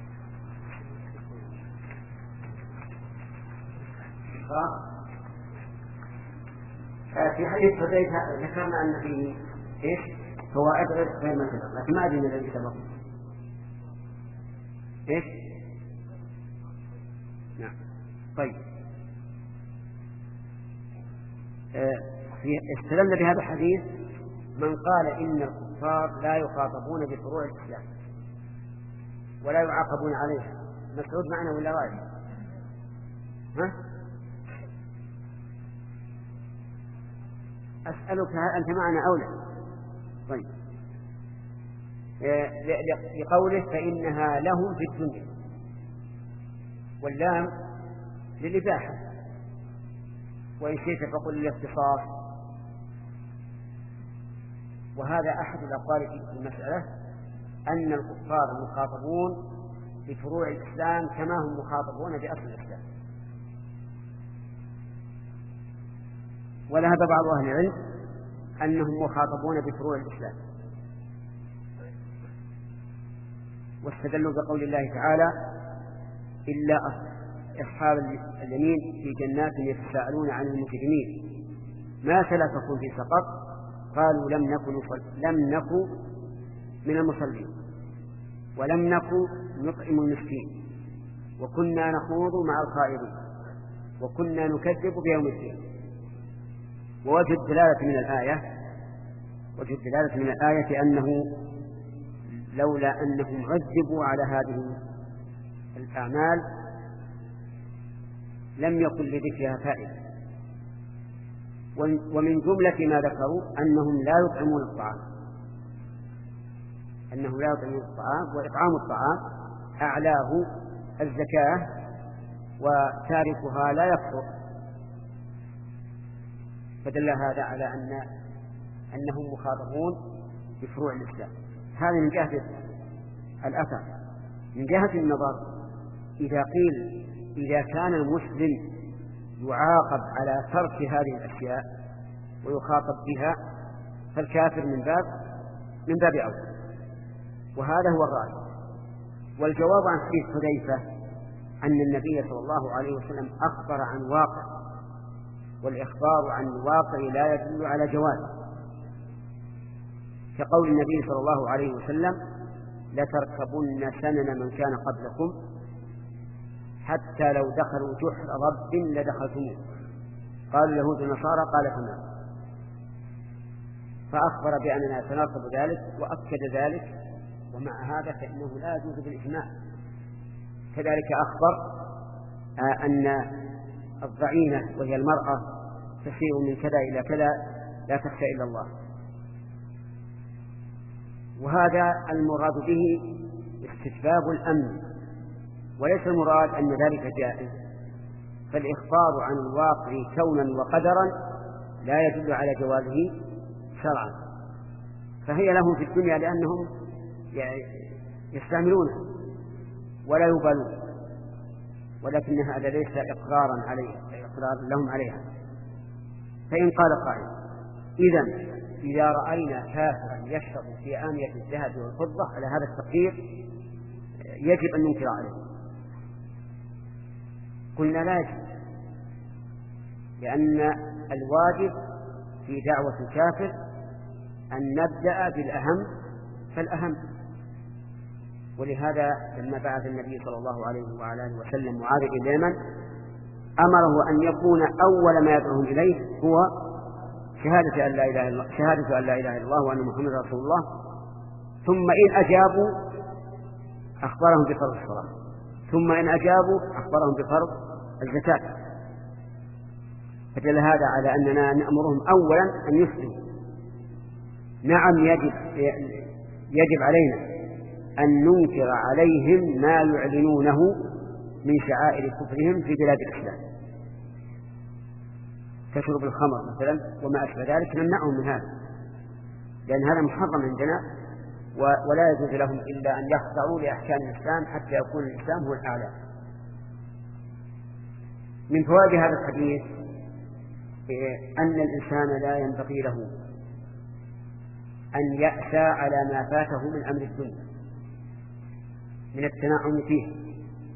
في حديث حذيفة ذكرنا أن فيه إيش فوائد غير ما سبق، لكن ما أدري من الذي سبق إيش. نعم طيب استدل بهذا الحديث من قال إن الكفار لا يخاطبون بفروع الإسلام ولا يعاقبون عليها. مسعود معنا ولا غير؟ ها أسألك هل أنت معنا أو لا؟ طيب لقوله فإنها لهم في الدنيا، واللام للإباحة، وإن شئت فقل للاختصاص. وهذا أحد الأقوال في المسألة أن الكفار مخاطبون بفروع الإسلام كما هم مخاطبون بأصل الإسلام. وذهب بعض أهل العلم أنهم مخاطبون بفروع الإسلام، واستدلوا بقول الله تعالى: إلا أصحاب اليمين في جنات يتساءلون عن المجرمين ما سلككم في سقر قالوا لم نكن لم نكن من المصلين ولم نكن نطعم المسكين وكنا نخوض مع الخائضين وكنا نكذب بيوم الدين. ووجه الدلالة من الآية وجه الدلالة من الآية أنه لولا أنهم عذبوا على هذه الأعمال لم يكن لذكرها فائدة. ومن جملة ما ذكروا أنهم لا يطعمون الطعام أنهم لا يطعمون الطعام وإطعام الطعام أعلاه الزكاة وتاركها لا يكفر، فدل هذا على أن أنهم مخاطبون بفروع الإسلام. هذا من جهة الأثر. من جهة النظر، إذا قيل إذا كان المسلم يعاقب على ترك هذه الأشياء ويخاطب بها فالكافر من باب من باب أولى، وهذا هو الراجح. والجواب عن حديث حذيفة أن النبي صلى الله عليه وسلم أخبر عن واقع، والإخبار عن الواقع لا يدل على جواز، كقول النبي صلى الله عليه وسلم: لتركبن سنن من كان قبلكم حتى لو دخلوا جحر رب لدخلتموه قالوا اليهود والنصارى قال تمام. فأخبر بأننا سنركب ذلك وأكد ذلك، ومع هذا فإنه لا يجوز بالإجماع. كذلك أخبر أن الضعينة وهي المرأة تسير من كذا إلى كذا لا تخشى إلا الله، وهذا المراد به استتباب الأمن، وليس المراد أن ذلك جائز. فالإخبار عن الواقع كونا وقدرا لا يدل على جوازه شرعا، فهي لهم في الدنيا لأنهم يستعملونها ولا يبالون، ولكن هذا ليس إقرارا عليه إقرار لهم عليها. فإن قال قائل: إذن إذا رأينا كافرا يشرب في آنية الذهب والفضة على هذا التقدير يجب أن ننكر عليه. قلنا لا يجب، لأن الواجب في دعوة الكافر أن نبدأ بالأهم فالأهم. ولهذا لما بعث النبي صلى الله عليه وعلى آله وسلم معاذ إلى اليمن أمره أن يكون أول ما يدعوهم إليه هو شهادة أن لا إله إلا الله شهادة أن لا إله إلا الله وأن محمد رسول الله، ثم إن أجابوا أخبرهم بفرض الصلاة، ثم إن أجابوا أخبرهم بفرض الزكاة. فدل هذا على أننا نأمرهم أولا أن يسلموا. نعم يجب يجب علينا أن ننكر عليهم ما يعلنونه من شعائر كفرهم في بلاد الإسلام كشرب الخمر مثلا وما أشبه ذلك، نمنعهم من هذا، لأن هذا محرم عندنا، ولا يجوز لهم إلا أن يخضعوا لأحكام الإسلام حتى يكون الإسلام هو الأعلى. من فوائد هذا الحديث أن الإنسان لا ينبغي له أن يأسى على ما فاته من أمر الدنيا من التنعم فيه.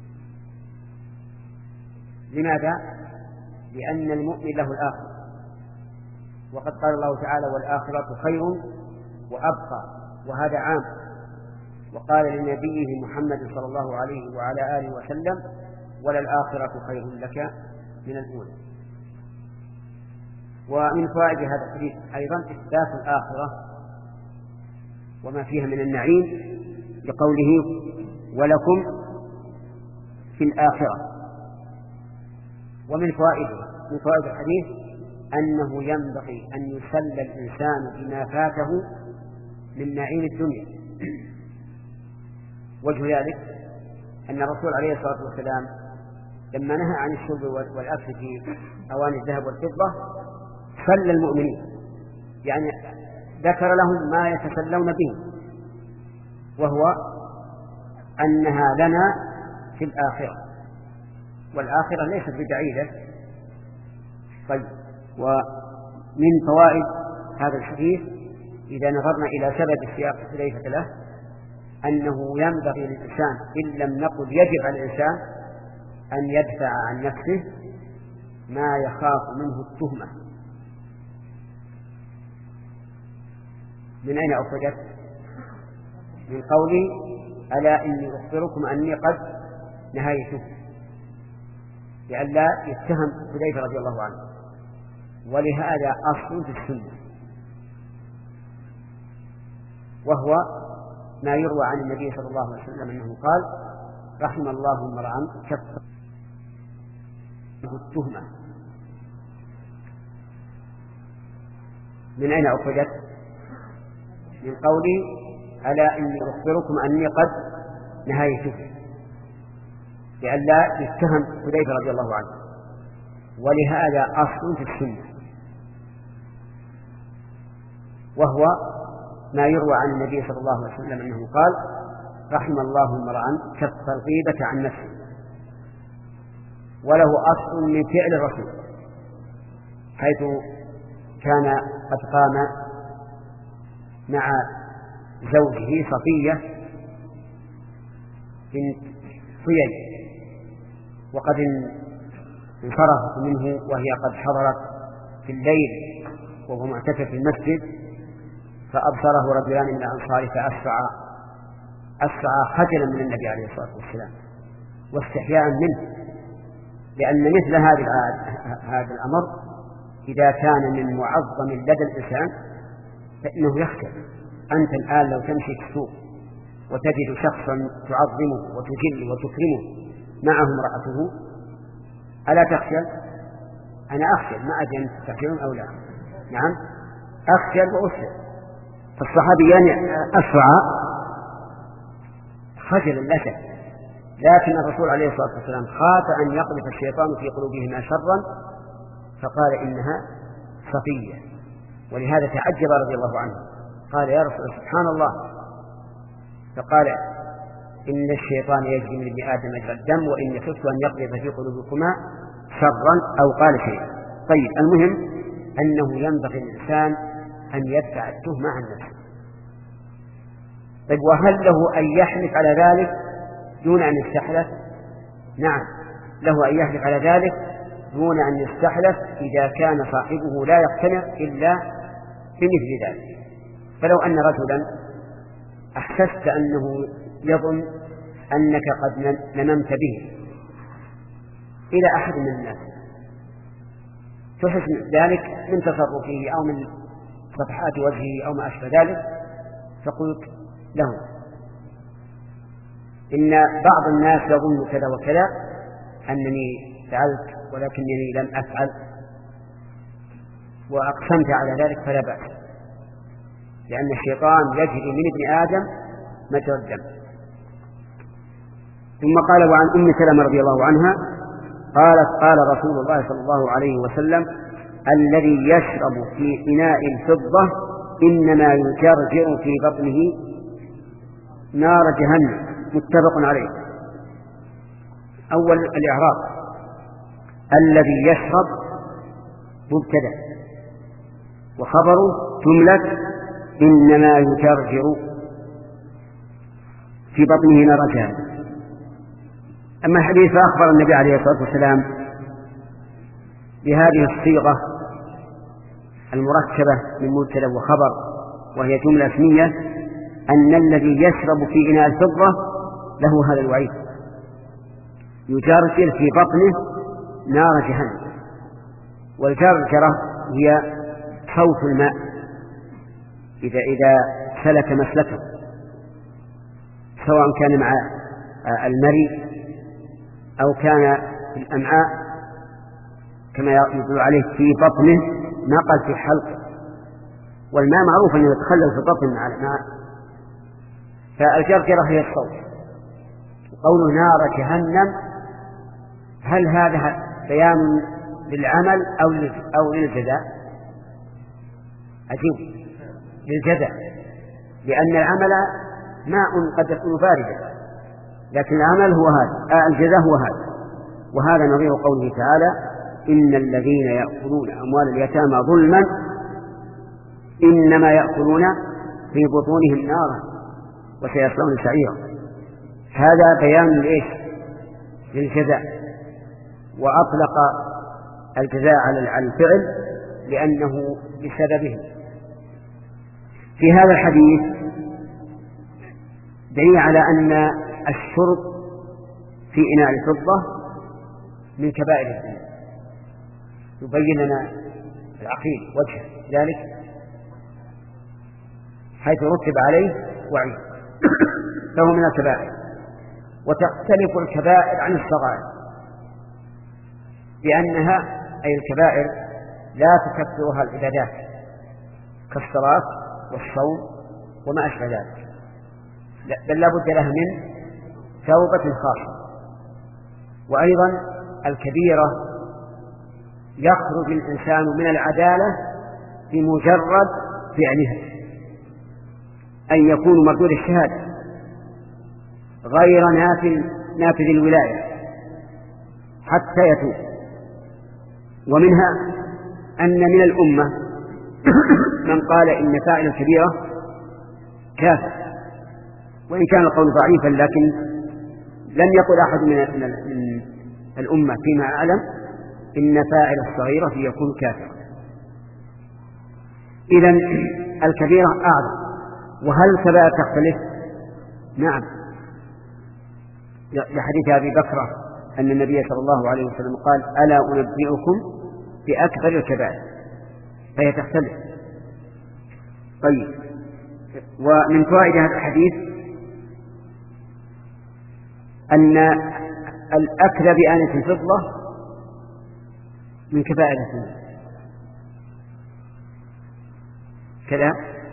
لماذا؟ لأن المؤمن له الآخرة، وقد قال الله تعالى: والآخرة خير وأبقى، وهذا عام. وقال لنبيه محمد صلى الله عليه وعلى آله وسلم: وللآخرة خير لك من الأولى. ومن فوائد هذا الحديث أيضا إثبات الآخرة وما فيها من النعيم لقوله: ولكم في الآخرة. ومن فوائده من فوائد الحديث أنه ينبغي أن يسلى الإنسان بما فاته من نعيم الدنيا. وجه ذلك أن الرسول عليه الصلاة والسلام لما نهى عن الشرب والأكل في أواني الذهب والفضة سلى المؤمنين، يعني ذكر لهم ما يتسلون به، وهو أنها لنا في الآخرة، والآخرة ليست ببعيدة. طيب، من فوائد هذا الحديث إذا نظرنا إلى سبب سياق حذيفة له أنه ينبغي للإنسان إن لم نقل يجب على الإنسان أن يدفع عن نفسه ما يخاف منه التهمة. من أين أخرجت؟ من قولي ألا إني أخبركم أني قد نهيته، لئلا يتهم حذيفة رضي الله عنه. ولهذا أصل في السنة، وهو ما يروى عن النبي صلى الله عليه وسلم أنه قال رحم الله امرأ كف التهمة. من أين أخرجت؟ من قولي ألا إني أخبركم أني قد نهيته، لئلا يتهم حذيفة رضي الله عنه. ولهذا أصل في السنة، وهو ما يروى عن النبي صلى الله عليه وسلم أنه قال رحم الله امرأ كف الغيبة عن نفسه. وله أصل من فعل الرسول، حيث كان قد قام مع زوجه صفية بنت حيي وقد انصرفت منه وهي قد حضرت في الليل وهو معتكف في المسجد، فأبصره رجلان من الأنصار فأسرع أسرع خجلا من النبي عليه الصلاة والسلام واستحياء منه، لأن مثل هذا هذا الأمر إذا كان من معظم لدى الإنسان فإنه يخجل. أنت الآن لو تمشي في السوق وتجد شخصا تعظمه وتجل وتكرمه معه امرأته ألا تخجل؟ أنا أخجل، ما أدري أن تخجلون أو لا. نعم أخجل وأسر. فالصحابيان أسرعا خجل لا شك، لكن الرسول عليه الصلاة والسلام خاف أن يقذف الشيطان في قلوبهما شرا فقال إنها صفية. ولهذا تعجب رضي الله عنه، قال يا رسول الله سبحان الله، فقال إن الشيطان يجري من ابن آدم مجرى الدم وإن خفت أن يقذف في قلوبكما شرا أو قال شيئا. طيب المهم أنه ينبغي للإنسان أن يدفع التهمة عن نفسه. طيب وهل له أن يحلف على ذلك دون أن يستحلف؟ نعم له أن يحلف على ذلك دون أن يستحلف إذا كان صاحبه لا يقتنع إلا بمثل ذلك. فلو أن رجلا أحسست أنه يظن أنك قد نممت به إلى أحد من الناس، تحس ذلك من تصرفه أو من صفحات وجهه أو ما أشبه ذلك، فقلت له إن بعض الناس يظن كذا وكذا أنني فعلت ولكنني لم أفعل وأقسمت على ذلك فلا بأس، لأن الشيطان يجري من ابن آدم مجرى الدم. ثم قال وعن أم سلمة رضي الله عنها قالت قال رسول الله صلى الله عليه وسلم الذي يشرب في إناء الفضة إنما يجرجر في بطنه نار جهنم. متفق عليه. أول الإعراب الذي يشرب مبتدأ وخبره جملة إنما يجرجر في بطنه نار جهنم. أما الحديث فأخبر النبي عليه الصلاة والسلام بهذه الصيغة المركبة من مبتدأ وخبر وهي جملة اسمية أن الذي يشرب في إناء الفضة له هذا الوعيد، يجرجر في بطنه نار جهنم. والجرجرة هي صوت الماء إذا إذا سلك مسلكه، سواء كان مع المري أو كان في الأمعاء كما يدل عليه في بطنه ما قال في حلقه، والماء معروف أنه يتخلل في بطن مع الماء. فالجرجرة هي الصوت. قول نار جهنم هل هذا بيان للعمل أو أو للجزاء؟ أجيب للجزاء، لأن العمل ماء قد يكون باردا، لكن العمل هو هذا، الجزاء هو هذا. وهذا نظير قوله تعالى إن الذين يأكلون أموال اليتامى ظلما إنما يأكلون في بطونهم نارا وسيصلون سعيرا. هذا بيان لإيش؟ للجزاء، وأطلق الجزاء على الفعل لأنه بسببه. في هذا الحديث دليل على أن الشرب في إناء الفضة من كبائر الذنوب. يبين لنا العقيل وجه ذلك حيث رتب عليه وعيد فهو من الكبائر. وتختلف الكبائر عن الصغائر لأنها أي الكبائر لا تكفرها العبادات كالصلاة والصوم وما أشبه ذلك، بل لا بد لها من توبة خاصة. وأيضا الكبيرة يخرج الإنسان من العدالة بمجرد فعلها، أن يكون مردود الشهادة غير نافذ نافذ الولاية حتى يتوب. ومنها أن من الأمة من قال إن فاعل الكبيرة كافر، وإن كان القول ضعيفا لكن لم يقل أحد من الأمة فيما أعلم إن فاعل الصغيرة يكون كافرا. إذن الكبيرة أعظم. وهل الكبائر تختلف؟ نعم، لحديث أبي بكرة أن النبي صلى الله عليه وسلم قال ألا أنبئكم بأكبر الكبائر، فهي تختلف. طيب، ومن فوائد هذا الحديث أن الأكل بآنة الفضة من كبائر الذنوب كذا.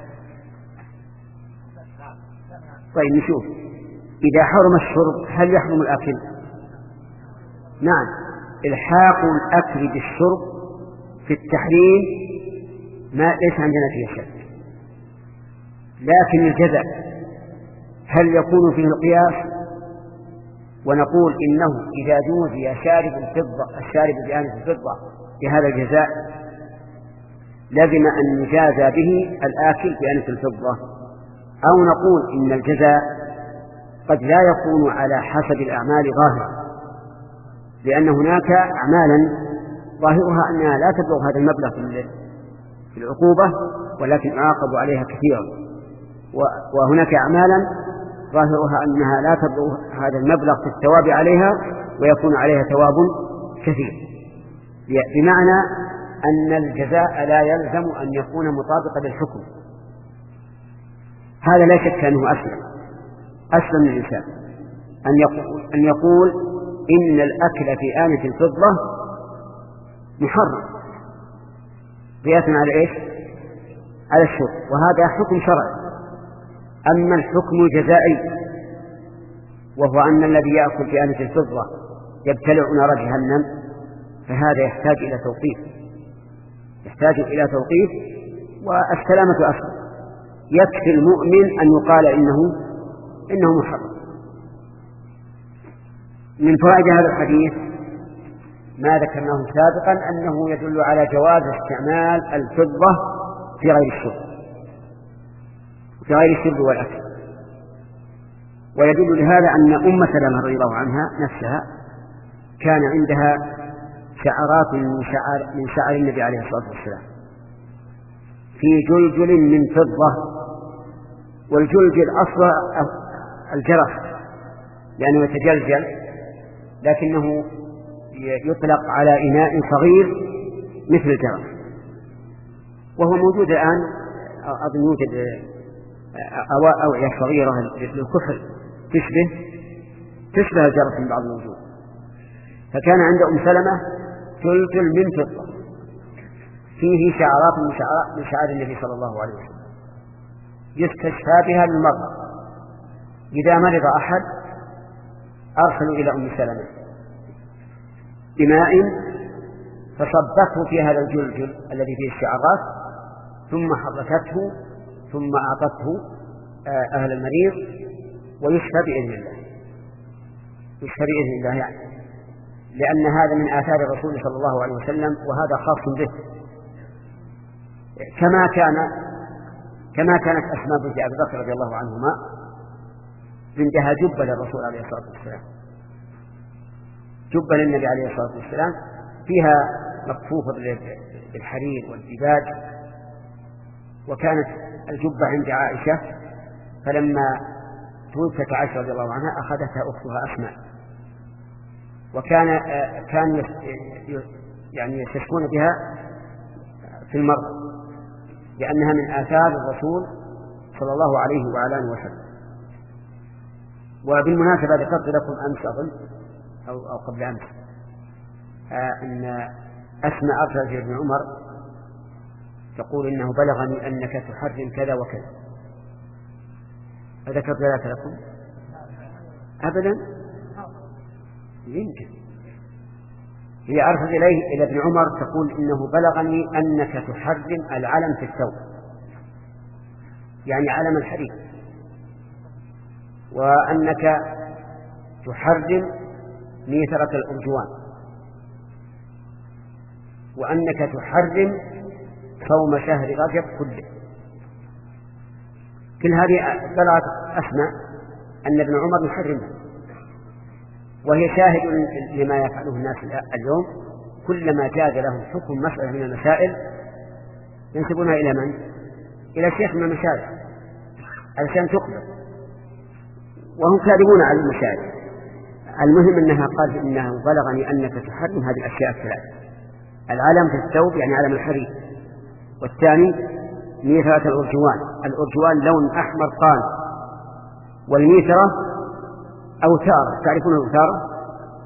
طيب نشوف، إذا حرم الشرب هل يحرم الأكل؟ نعم، الحاق الأكل بالشرب في التحريم ما ليس عندنا فيه شك، لكن الجزاء هل يكون فيه القياس؟ ونقول إنه إذا جوزي شارب الفضة الشارب بآنة الفضة بهذا الجزاء لازم أن يجازى به الآكل بآنة الفضة، أو نقول إن الجزاء قد لا يكون على حسب الأعمال ظاهرة، لأن هناك أعمالا ظاهرها أنها لا تبلغ هذا المبلغ في العقوبة ولكن يعاقب عليها كثيرا، وهناك أعمالا ظاهرها أنها لا تبلغ هذا المبلغ في الثواب عليها ويكون عليها ثواب كثير، بمعنى أن الجزاء لا يلزم أن يكون مطابقا للحكم. هذا لا شك أنه أسلم أسلم الإنسان أن يقول, أن يقول إن الأكل في آنة الفضة محرم قياسا على إيش؟ على الشرب، وهذا حكم شرعي. أما الحكم الجزائي وهو أن الذي يأكل في آنة الفضة يبتلع نار جهنم، فهذا يحتاج إلى توقيف يحتاج إلى توقيف والسلامة أصل. يكفي المؤمن أن يقال إنه إنه محرم. من فوائد هذا الحديث ما ذكرناه سابقا أنه يدل على جواز استعمال الفضة في غير الشرب في غير الشرب والأكل. ويدل لهذا أن أم سلمة رضي الله عنها نفسها كان عندها شعرات من شعر, من شعر النبي عليه الصلاة والسلام في جلجل من فضة، والجلجل أصل الجرس لأنه يتجلجل، لكنه يطلق على إناء صغير مثل الجرس، وهو موجود الآن أظن يوجد أوعية صغيرة للكحل تشبه تشبه الجرس من بعض الوجوه. فكان عند أم سلمة جلجل من فضة فيه شعرات من شعر, من شعر النبي صلى الله عليه وسلم يستشفى بها للمرضى. إذا مرض أحد أرسلوا إلى أم سلمة بماء فصبته في هذا الجلجل الذي فيه الشعرات ثم حركته ثم أعطته أهل المريض ويشفى بإذن الله يشفى بإذن الله يعني، لأن هذا من آثار الرسول صلى الله عليه وسلم وهذا خاص به. كما كان كما كانت أسماء بنت أبي بكر رضي الله عنهما عندها جبة للرسول عليه الصلاة والسلام، جبة للنبي عليه الصلاة والسلام فيها مكفوفة بالحرير والديباج. وكانت الجبة عند عائشة، فلما توفت عائشة رضي الله عنها أخذتها أختها أسماء، وكان كانوا يعني يستشفون بها في المرض لأنها من آثار الرسول صلى الله عليه وعلى آله وسلم. وبالمناسبة ذكرت لكم أمس أظن أو, أو قبل أمس آه أن أسماء أرسلت ابن عمر تقول إنه بلغني أنك تحرم كذا وكذا. أذكرت ذلك لكم؟ أبدا يمكن. هي أرسلت إليه إلى ابن عمر تقول إنه بلغني أنك تحرم العلم في الثوب، يعني علم الحرير، وأنك تحرم ميثرة الأرجوان، وأنك تحرم صوم شهر رجب كله. كل هذه بلغت أسماء أن ابن عمر يحرمها، وهي شاهد لما يفعله الناس اليوم. كلما جاز لهم حكم مسألة من المسائل ينسبونها إلى من؟ إلى شيخ من المشايخ علشان تقبل، وهم كاذبون على المشايخ. المهم أنها قال إنه بلغني أنك تحرم هذه الأشياء الثلاثة: العلم في الثوب يعني علم الحرير، والثاني ميثرة الأرجوان. الأرجوان لون أحمر قان، والميثرة أوتار. تعرفون الأوتار؟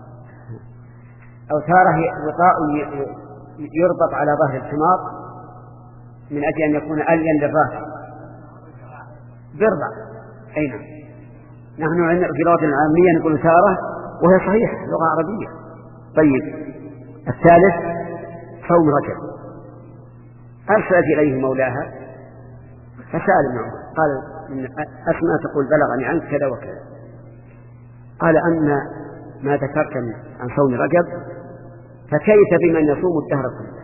أوتار هي وطاء يربط على ظهر الحمار من أجل أن يكون ألين للراس. بربع. أين نحن في لغة العامية نقول أوتارة، وهي صحيح لغة عربية. طيب، الثالث صوم رجب. أرسلت إليه مولاها فسأل ابن عمر قال إن أسماء تقول بلغني عنك كذا وكذا. قال أما ما ذكرت عن صوم رجب فكيف بمن يصوم الدهر كله؟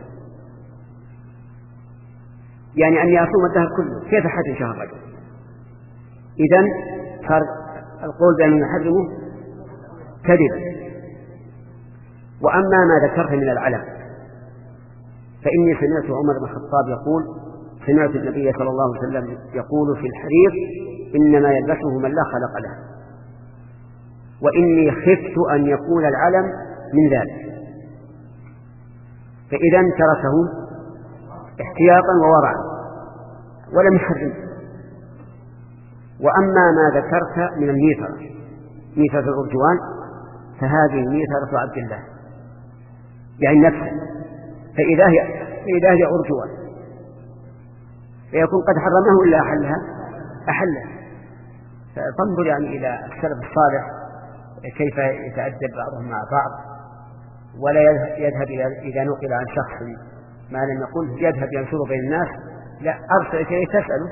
يعني أن يصوم الدهر كله كيف حد شهر رجب؟ إذن صار القول بأنه يحرمه كذبا. وأما ما ذكرت من العلم فإني سمعت عمر بن الخطاب يقول سمعت النبي صلى الله عليه وسلم يقول في الحرير إنما يلبسه من لا خلق له، وإني خفت أن يكون العلم من ذلك، فإذا تركه احتياطا وورعا ولم يحرم. وأما ما ذكرت من الميثرة، ميثرة الأرجوان، فهذه ميثرة عبد الله يعني نفسه، فإذا هي فإذا هي أرجوان فيكون قد حرمه إلا أحلها أحلها. فانظر يعني إلى السلف الصالح كيف يتأدب بعضهم مع بعض، ولا يذهب إذا نقل عن شخص ما لم يقل يذهب ينشر بين الناس، لا، أرسل إليه تسأله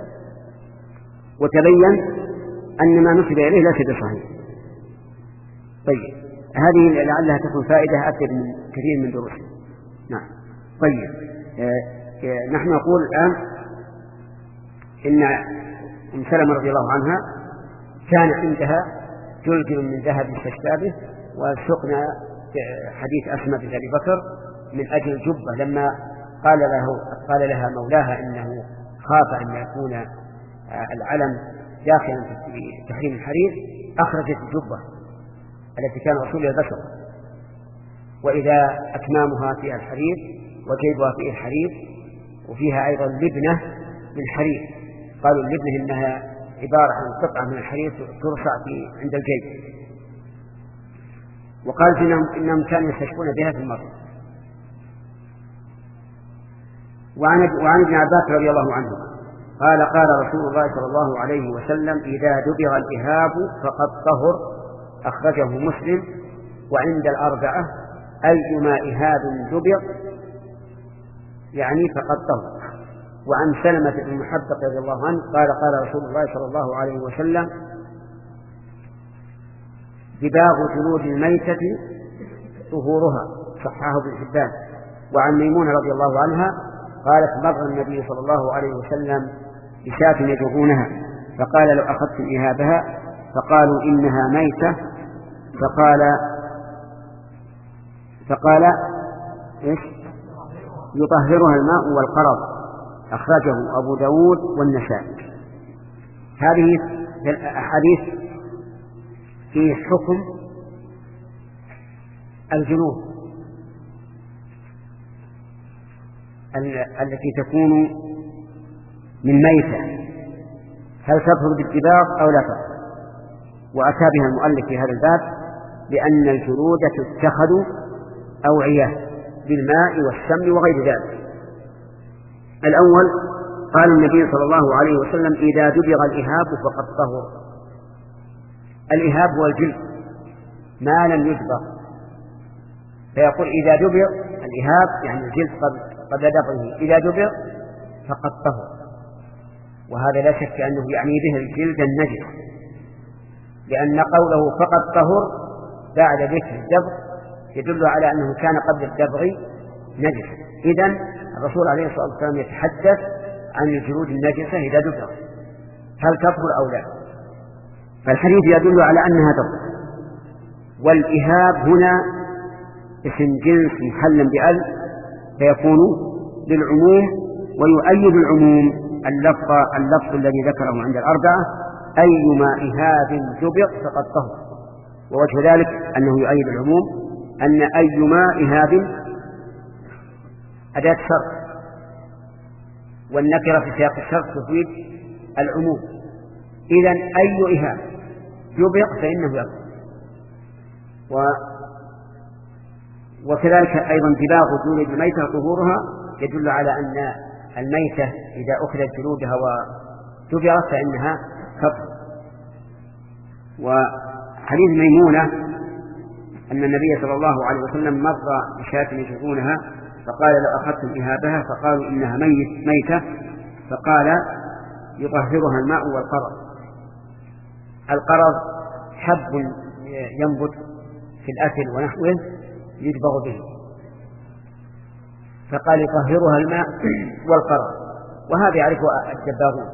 وتبين أن ما نسب إليه ليس بصحيح. طيب، هذه لعلها تكون فائدة أكثر من كثير من دروسنا. نعم. طيب، آه آه نحن نقول الآن إن أم سلمة رضي الله عنها كان عندها جلجل من ذهب تشتابه، وسقنا حديث أسماء بنت أبي بكر من أجل الجبة. لما قال له قال لها مولاها إنه خاف أن يكون العلم داخلا في تحريم الحرير، أخرجت الجبة التي كان الرسول يلبسها، وإذا أكمامها فيها الحرير وجيبها فيه الحرير، وفيها أيضا لبنة من حرير. قالوا اللبنة إنها عبارة عن قطعة من الحرير ترفع في عند الجيب. وقالت إنهم, إنهم كانوا يستشفون بها في المرض. وعن, وعن ابن عباس رضي الله عنه قال قال رسول الله صلى الله عليه وسلم إذا دبغ الإهاب فقد طهر، أخرجه مسلم. وعند الأربعة أيما إهاب دبغ يعني فقد طهر. وعن سلمة بن محبق رضي الله عنه قال قال رسول الله صلى الله عليه وسلم دباغ جلود الميتة طهورها، صححه ابن حبان. وعن ميمونة رضي الله عنها قالت مر النبي صلى الله عليه وسلم بشاة يجرونها فقال لو أخذتم إهابها فقالوا إنها ميتة فقال فقال إيش يطهرها الماء والقرض أخرجه أبو داود والنسائي. هذه الأحاديث في حكم الجنوب التي تكون من ميتة هل تطهر بالدباغ أو لا تطهر، وأتى بها المؤلف في هذا الباب لأن الجلود تتخذ أوعية بالماء والسمن وغير ذلك. الأول قال النبي صلى الله عليه وسلم إذا دبغ الإهاب فقد طهر. الإهاب هو الجلد ما لم يدبغ، فيقول إذا دبغ الإهاب يعني الجلد قبل دبغه إذا دبغ فقد طهر، وهذا لا شك أنه يعني به الجلد النجس، لأن قوله فقد طهر بعد ذكر الدبغ يدل على أنه كان قبل الدبغ نجس. إذن الرسول عليه الصلاة والسلام يتحدث عن الجلود النجسة إذا دبغ هل تطهر أو لا، فالحديث يدل على أنها تطهر. والإهاب هنا اسم جنس محل بأل فيكون للعموم، ويؤيد العموم اللفظ, اللفظ الذي ذكره عند الأربعة أيما إهاب دبغ فقد طهر، ووجه ذلك أنه يؤيد العموم أن أيما إهاب أداة شرط، والنكرة في سياق الشرط تفيد العموم. إذن أي إهاب دبغ فإنه يطهر. و وكذلك أيضا دباغ جلود الميتة طهورها يدل على أن الميتة إذا أخذت جلودها ودبغت فإنها تطهر. وحديث ميمونة أن النبي صلى الله عليه وسلم مر بشاة يجرونها فقال لو أخذتم إهابها فقالوا إنها ميت ميتة فقال يطهرها الماء والقرض. القرض حب ينبت في الأكل ونحوه يدبغ به، فقال يطهرها الماء والقرض، وهذا يعرفه الدباغون.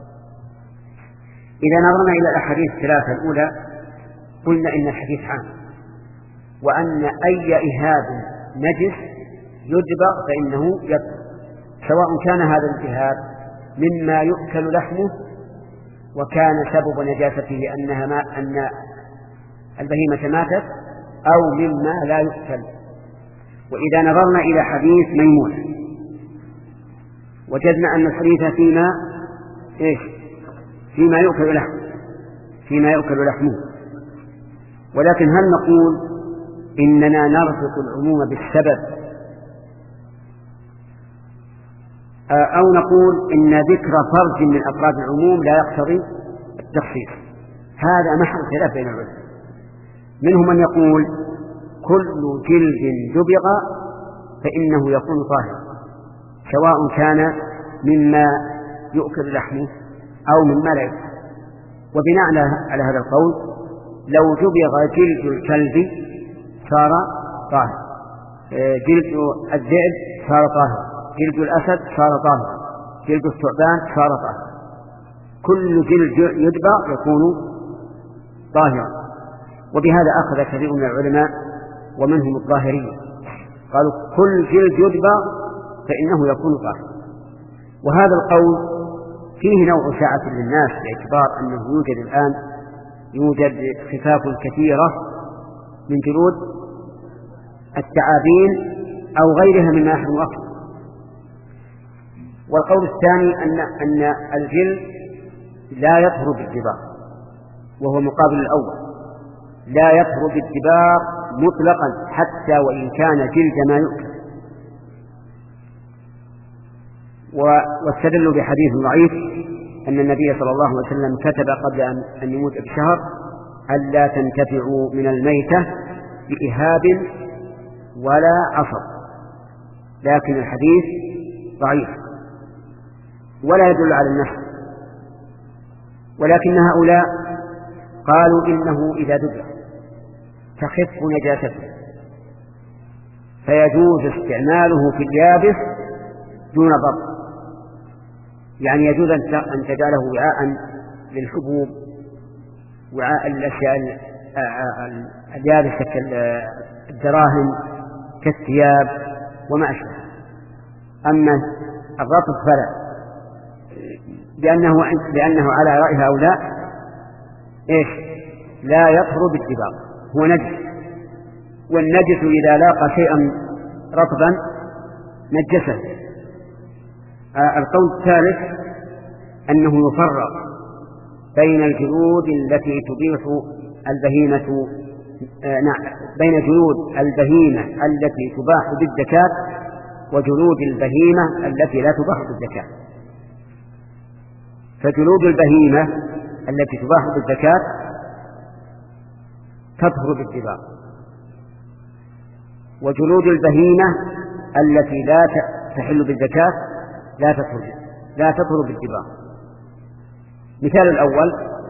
إذا نظرنا إلى الأحاديث الثلاثة الأولى قلنا إن الحديث عام، وأن أي إهاب نجس يدبغ فإنه يطهر، سواء كان هذا الإهاب مما يؤكل لحمه وكان سبب نجاسته أنها ما أن البهيمة ماتت أو مما لا يؤكل. وإذا نظرنا إلى حديث ميمونة وجدنا أن الحديث فيما إيش فيما يؤكل لحمه فيما يؤكل لحمه ولكن هل نقول إننا نربط العموم بالسبب أو نقول إن ذكر فرد من أفراد العموم لا يقتضي التخصيص؟ هذا محل خلاف بين العلماء. منهم من يقول كل جلد دبغ فإنه يكون طاهرا، سواء كان مما يؤكل لحمه أو مما لا يؤكل. وبناء على هذا القول لو دبغ جلد الكلب صار طاهر، جلد الذئب صار طاهر، جلد الأسد صار طاهر، جلد الثعبان صار طاهر. كل جلد يدبغ يكون طاهرا. وبهذا أخذ كثير من العلماء ومنهم الظاهرية، قالوا كل جلد يدبغ فإنه يكون طاهرا. وهذا القول فيه نوع سعة للناس باعتبار أنه يوجد الآن يوجد خفاف كثيرة من جلود التعابين أو غيرها مما يحرم أكله. والقول الثاني أن أن الجلد لا يطهر بالدباغ، وهو مقابل الأول، لا يطهر بالدباغ مطلقا حتى وإن كان جلد ما يؤكل. واستدلوا بحديث ضعيف أن النبي صلى الله عليه وسلم كتب قبل أن يموت بشهر ألا تنتفعوا من الميتة بإهاب ولا عصب، لكن الحديث ضعيف ولا يدل على النفس. ولكن هؤلاء قالوا إنه إذا دبغ تخف نجاسته فيجوز استعماله في اليابس دون ضبط، يعني يجوز أن تجعله وعاء للحبوب، وعاء الأشياء اليابسة كالدراهم كالثياب وما أشبه. أما الرطب فلا، لأنه, لأنه على رأي هؤلاء إيش لا يطهر بالدباغ، هو نجس، والنجس إذا لاقى شيئا رطبا نجسه. آه القول الثالث أنه يفرق بين الجلود التي تبيح البهيمة آه نعم بين جلود البهيمة التي تباح بالزكاة وجلود البهيمة التي لا تباح بالزكاة. فجلود البهيمة التي تباح بالزكاة تطهر بالدباغ، وجلود البهيمة التي لا تحل بالزكاة لا تطهر لا تطهر بالدباغ. مثال الأول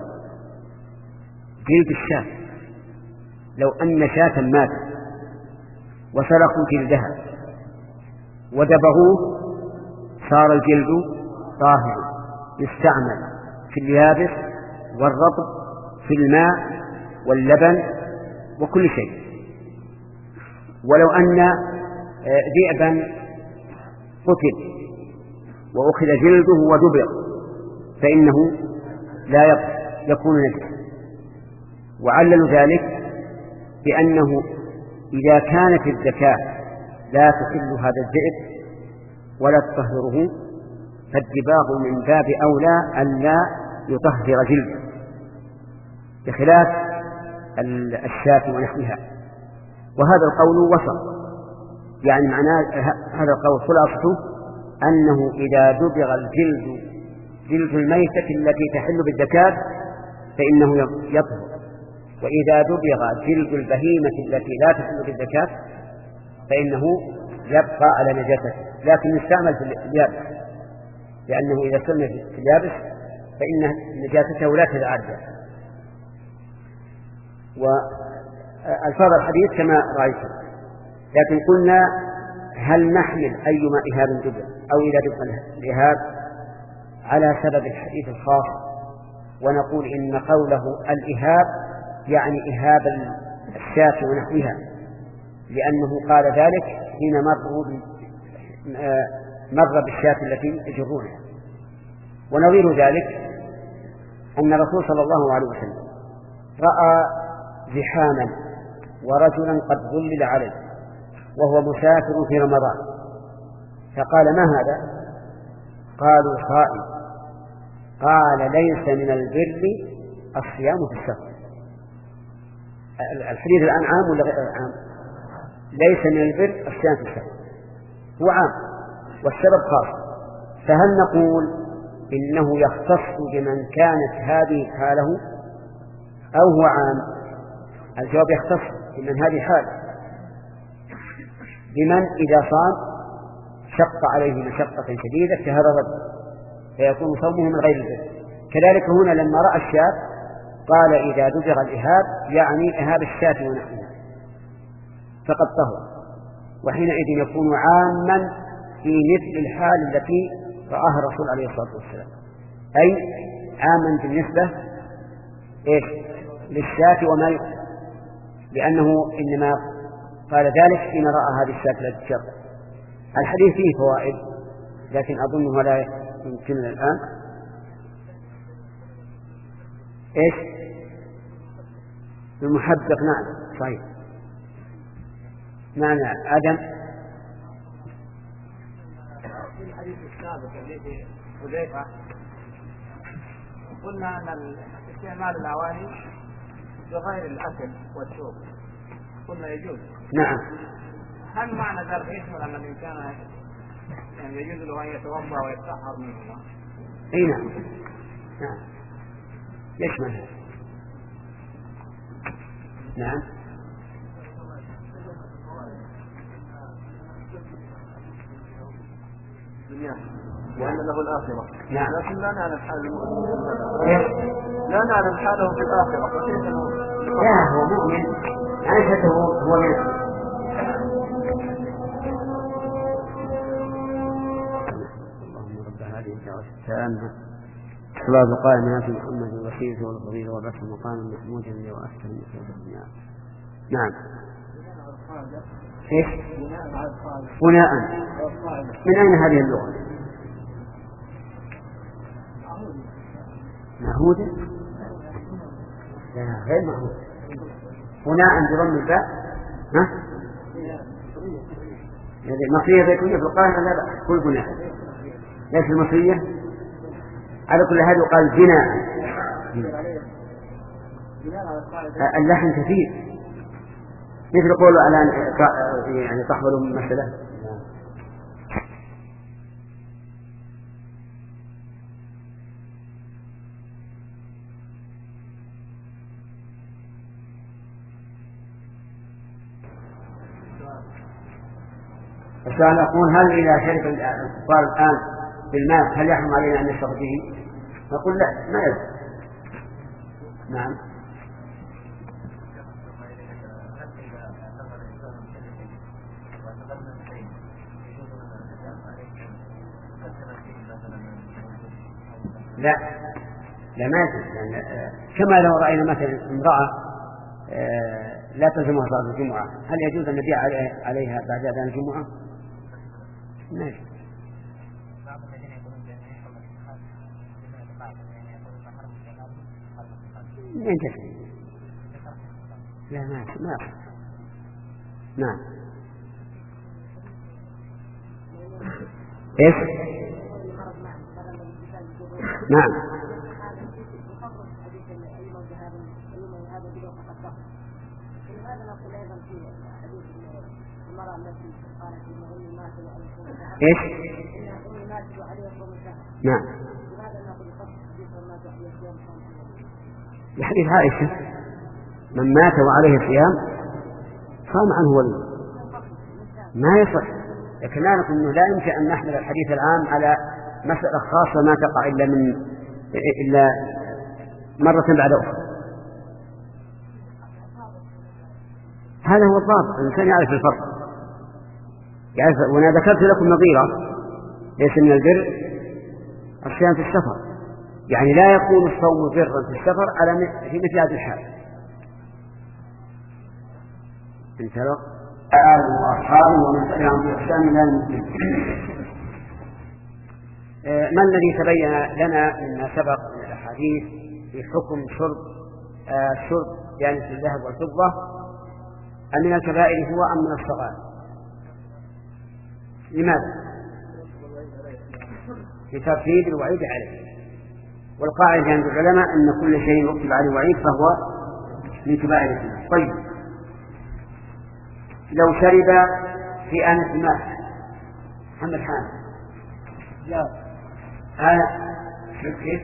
جلد الشاة، لو أن شاة ماتت وسرقوا جلدها ودبغوه صار الجلد طاهر يستعمل في اليابس والرطب في الماء واللبن وكل شيء. ولو أن ذئبا قتل وأخذ جلده ودبغ فإنه لا يطهر يكون نجسا. وعللوا ذلك بأنه إذا كانت الزكاة لا تحل هذا الذئب ولا تطهره فالدباغ من باب أولى أن لا يطهر جلده، بخلاف الشاة ونحوها. وهذا القول وسط، يعني معناه هذا القول خلاصته أنه إذا دبغ الجلد جلد الميتة التي تحل بالزكاة فإنه يطهر، وإذا دبغ جلد البهيمة التي لا تحل بالزكاة فإنه يبقى على نجاسته، لكن يستعمل في اليابس، لأنه إذا استعمل في اليابس فإن نجاسته لا تتعدى. والفاظ الحديث كما رأيتم، لكن قلنا هل نحمل أيما إهاب دبغ أو إذا دبغ الإهاب على سبب الحديث الخاص، ونقول إن قوله الإهاب يعني إهاب الشاة ونحوها، لأنه قال ذلك حين مروا مر بالشاة التي يجرونها. ونظير ذلك أن الرسول صلى الله عليه وسلم رأى زحاما ورجلا قد ظلل عليه وهو مسافر في رمضان، فقال ما هذا؟ قالوا صائم. قال ليس من البر الصيام في السفر. الحديث الآن عام ولا غير عام؟ ليس من البر الصيام في السفر، هو عام والسبب خاص. فهل نقول إنه يختص بمن كانت هذه حاله أو هو عام؟ الجواب يختص بمن هذه حاله، بمن إذا صام شق عليه مشقة شديدة كهذا الرجل فيكون صومه من غير البر. كذلك هنا لما رأى الشاة قال إذا دبغ الإهاب يعني إهاب الشاة ونحوها فقد طهر، وحينئذ يكون عاما في مثل الحال التي رآها الرسول عليه الصلاة والسلام، أي عاما بالنسبة إيش للشاة وما يقتل، لأنه إنما قال ذلك حين رأى هذه الشاة التي تشق. الحديث فيه فوائد لكن أظنه لا يمكننا الآن. إيش المحدق؟ نعم صحيح. معنى آدم في الحديث السابق الذي حذيفة قلنا أن استعمال الأواني بغير الأكل والشرب قلنا يجوز. نعم. هل معنى ذلك يشمل أن الإنسان يعني يجوز له أن يتوضأ ويتطهر منهما؟ أي نعم نعم يشمل. نعم وأن له الآخرة. نعم. لكن لا نعلم حاله لا نعلم حاله في الآخرة. لا هو مؤمن عيشته هو من اللهم رب هذه الدعوة عنها الصلاة قائمة في محمد الوسيلة والفضيلة وبعث مقام محمود وأحسن من الدنيا. نعم. إيش؟ بناء. من أين هذه اللغة؟ معهودة؟ لا غير معهودة. بناء بضم الباء. ها؟ المصرية بيكون في القاهرة لا بأس كل بناء. ليش المصرية؟ على كل هذا يقال بناء. اللحن كثير مثل قولوا على يعني تحضروا مثلا. السؤال يقول هل إذا شرب الكفار الآن بالماء هل يحرم علينا أن نشرب به؟ نقول لا ما يلزم. نعم. لا لا ما يجوز يعني كما لو رأينا مثلا امرأة لا تلزمها صلاة الجمعة هل يجوز أن نبيع عليها بعد أذان الجمعة؟ ماشي. من تفهم؟ لا ما ما نعم. إيش؟ نعم. إيش؟ نعم. الحديث عائشة من مات وعليه صيام صام عنه ولي ما يصح. لكن لا نقول إنه لا يمكن أن نحمل الحديث العام على مسألة خاصة ما تقع إلا من إلا مرة بعد أخرى. هذا هو الضابط الإنسان يعرف الفرق يعرف. وأنا ذكرت لكم نظيرة ليس من البر الصيام في السفر يعني لا يكون الصوم برا في السفر على في مثل هذه الحال. انتهى آله وأصحابه ومن تبعهم بإحسان إلى يوم الدين. ما الذي تبين لنا مما سبق من الأحاديث في حكم شرب الشرب يعني في الذهب والفضة أم من الكبائر هو أم من الصغائر؟ لماذا؟ لترتيب الوعيد عليه. والقاعدة عند العلماء أن كل شيء يكتب عليه وعيد فهو من كبائر الذنوب. طيب لو شرب في آنة الماء محمد حامد لا آنة كيف؟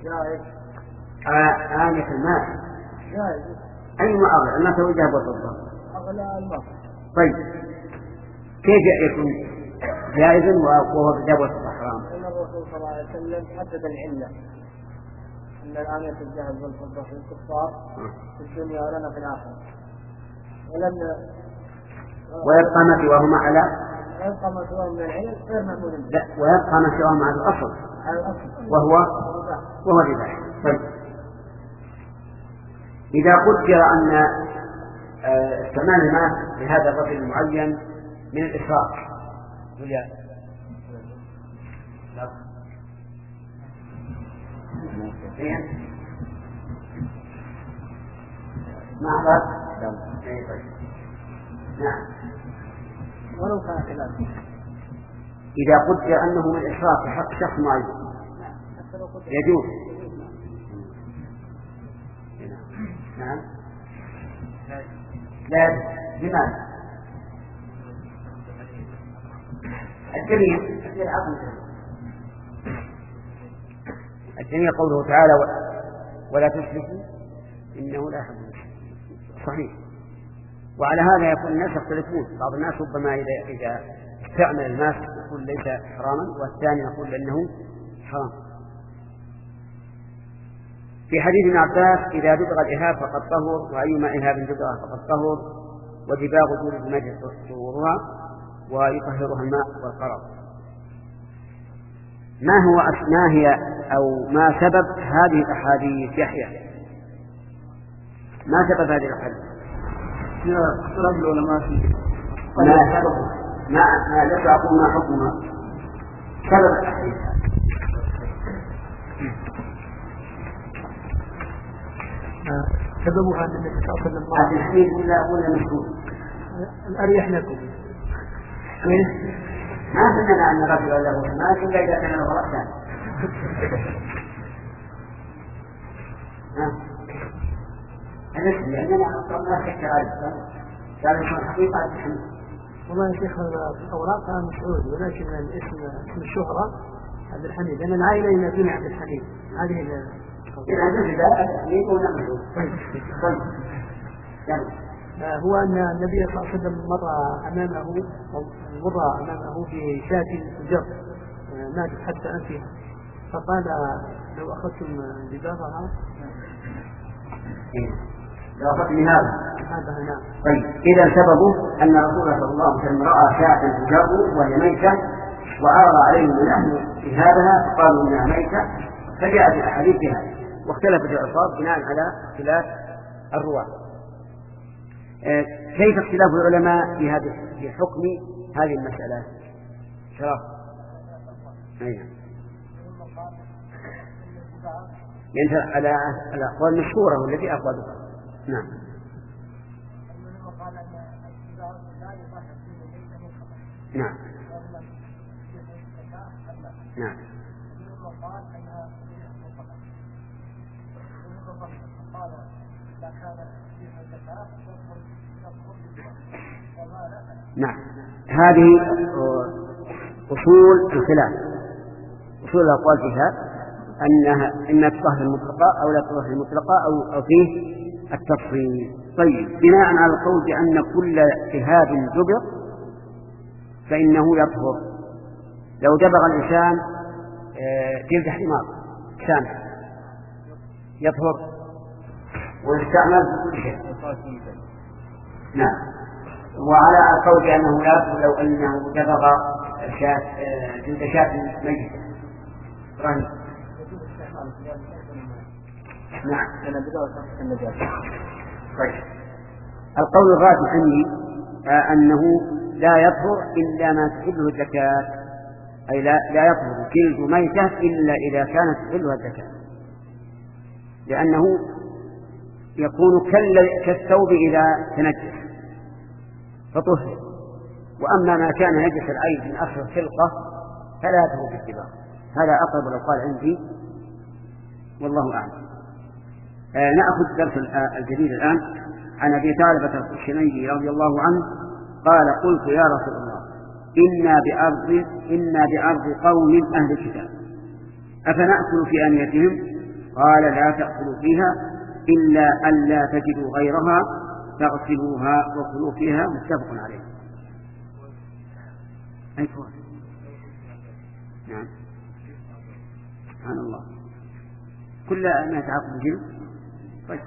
آنة الماء أي معارض الماء هو الذهب والفضة. طيب كيف يكون جائزا وهو بالذهب والفضة حرام؟ إن الرسول صلى الله عليه وسلم حدد العلة أن الآنية الذهب والفضة في الكفار في الدنيا ولنا في الآخرة ولم ويبقى ما سواهما على ويبقى ما سواهما من العلم غير مأمون به. لا ويبقى ما سواهما على الأصل على الأصل وهو وهو الإباحة. طيب إذا قدر أن استعمال الماء لهذا الرجل المعين من الإسراف ما أعرف نعم ولو كان كذلك إذا قدر أنه من إسراف في حق شخص معين يجوز. نعم لا لماذا؟ الدليل الدليل قوله تعالى ولا تشركوا إنه لا يحب المشركين. صحيح. وعلى هذا يكون الناس يختلفون. بعض الناس ربما إذا إذا استعمل الماء يقول ليس حراما والثاني يقول إنه حرام. في حديث ابن عباس إذا دبغ الإهاب فقد طهر وأيما إهاب دبغ فقد طهر ودباغ جود المجد طهورها ويطهرها الماء والقرار. ما هو ما هي أو ما سبب هذه الأحاديث يحيى؟ ما سبب هذه الأحاديث؟ اختلاف العلماء في ما سبب ما ما لا تعقول ما حكمها سبب الأحاديث. سببها أن النبي صلى الله عليه وسلم هذا الحديث ولا ولا مشهور؟ الأريح لكم. ما سمعنا أن رجل له ما إلا إذا كان له رأسان. أنا لأننا أصلا شك على قال يكون حقيقة الحمد. والله يا شيخ الأوراق كان مسعود ولكن الاسم اسم الشهرة عبد الحميد لأن العائلة ينادون عبد الحميد هذه إذا جزء التحميد ولا مشهور. هو أن النبي صلى الله عليه وسلم مر أمامه مر أمامه بشاة تجر ماتت حتى أنفها فقال لو أخذتم جدارها لو أخذتم هذا هذا نعم. طيب إذا سببه أن رسول الله صلى الله عليه وسلم رأى شاة تجر وهي ميتة وعرض عليهم نحن بهذا فقالوا إنها ميتة فجاءت الأحاديث بها واختلفت الألفاظ بناء على اختلاف الرواة. آه كيف اختلاف العلماء في هذه في حكم هذه المسألة؟ شرف أيها ينتهي على الأقوال المشهورة والتي أقوالها. نعم نعم نعم نعم هذه أصول الخلاف. أصول الأقوال فيها أنها إما تطهر المطلقة أو لا تطهر المطلقة أو أو فيه التفصيل. طيب بناء على القول بأن كل اجتهاد دبر فإنه يطهر. لو دبغ الإنسان جلد حمار سامح يطهر ويستعمل بكل شيء. نعم وعلى القول بأنه لا يطهر لو أنه دبغ جلد شاة ميتة. نعم طيب القول الراجح عندي آه أنه لا يطهر إلا ما تحله الزكاة أي لا, لا يطهر جلد ميتة إلا إذا كانت تحلها الزكاة لأنه يكون كالثوب إذا تنجس فطهر. وأما ما كان نجس العين من أخر خلقة فلا يطهر بالاتباع. هذا أقرب الأقوال عندي والله أعلم. آه نأخذ درس الجديد الآن عن أبي ثعلبة الخشني رضي الله عنه قال قلت يا رسول الله إنا بأرض إنا بأرض قوم أهل الكتاب أفنأكل في آنيتهم؟ قال لا تأكلوا فيها إلا أن لا تجدوا غيرها فاغسلوها وكلوا فيها. متفق عليه. أي سؤال؟ نعم سبحان الله كل ما يتعاقب الجن. طيب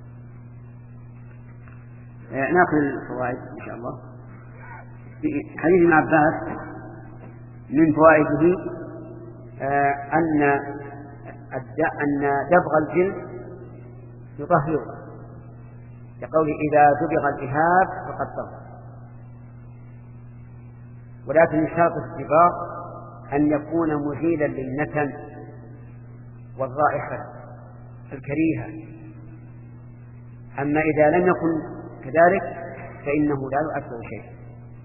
آه ناخذ الفوائد إن شاء الله. في حديث ابن عباس من فوائده آه أن أن دبغ الجلد يطهره لقوله إذا دبغ الإهاب فقد طهر. ولكن الشرط في الدباغ أن يكون مزيلا للنتن والرائحة الكريهة. أما إذا لم يكن كذلك فإنه لا يؤثر شيء.